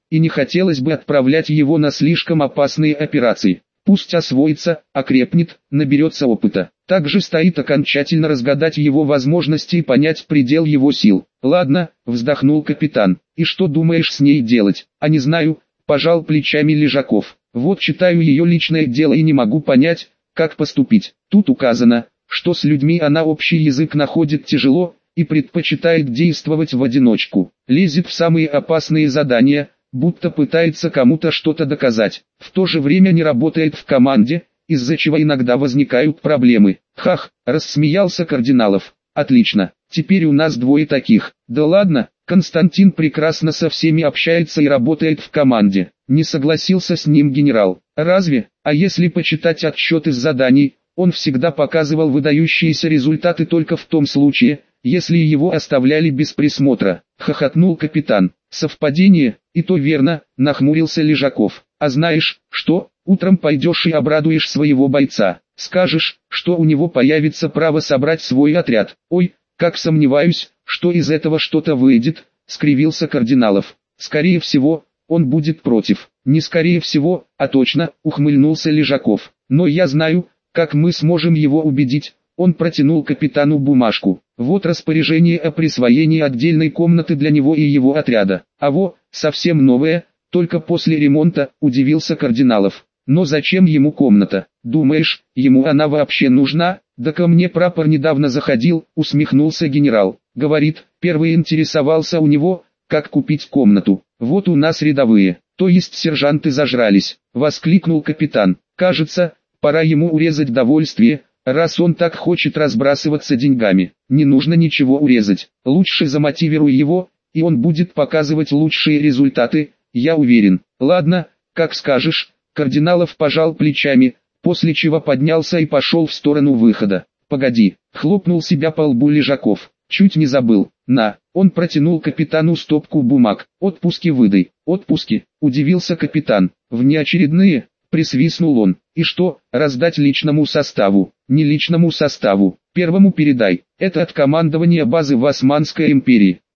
и не хотелось бы отправлять его на слишком опасные операции. Пусть освоится, окрепнет, наберется опыта. Также стоит окончательно разгадать его возможности и понять предел его сил. «Ладно», — вздохнул капитан, — «и что думаешь с ней делать?» «А не знаю», — пожал плечами Лежаков. «Вот читаю ее личное дело и не могу понять, как поступить. Тут указано, что с людьми она общий язык находит тяжело и предпочитает действовать в одиночку. Лезет в самые опасные задания, будто пытается кому-то что-то доказать. В то же время не работает в команде, из-за чего иногда возникают проблемы». «Хах», — рассмеялся Кардиналов. «Отлично, теперь у нас двое таких». «Да ладно, Константин прекрасно со всеми общается и работает в команде», — не согласился с ним генерал. «Разве? А если почитать отчеты с заданий, он всегда показывал выдающиеся результаты только в том случае, если его оставляли без присмотра», — хохотнул капитан. «Совпадение, и то верно», — нахмурился Лежаков. «А знаешь, что, утром пойдешь и обрадуешь своего бойца, скажешь, что у него появится право собрать свой отряд». «Ой, как сомневаюсь, что из этого что-то выйдет», — скривился Кардиналов. «Скорее всего, он будет против». «Не скорее всего, а точно», — ухмыльнулся Лежаков. «Но я знаю, как мы сможем его убедить». Он протянул капитану бумажку. «Вот распоряжение о присвоении отдельной комнаты для него и его отряда». «А во, совсем новое, только после ремонта», — удивился Кардиналов. «Но зачем ему комната? Думаешь, ему она вообще нужна?» «Да ко мне прапор недавно заходил», — усмехнулся генерал. «Говорит, первый интересовался у него, как купить комнату. Вот у нас рядовые, то есть сержанты зажрались», — воскликнул капитан. «Кажется, пора ему урезать довольствие, раз он так хочет разбрасываться деньгами. Не нужно ничего урезать, лучше замотивируй его, и он будет показывать лучшие результаты, я уверен». «Ладно, как скажешь», — Кардиналов пожал плечами, после чего поднялся и пошел в сторону выхода. «Погоди», — хлопнул себя по лбу Лежаков. «Чуть не забыл. На». Он протянул капитану стопку бумаг. «Отпуски выдай». «Отпуски», — удивился капитан. «Внеочередные», — присвистнул он. «И что, раздать личному составу?» «Не личному составу. Первому передай. Это от командования базы в Османской империи».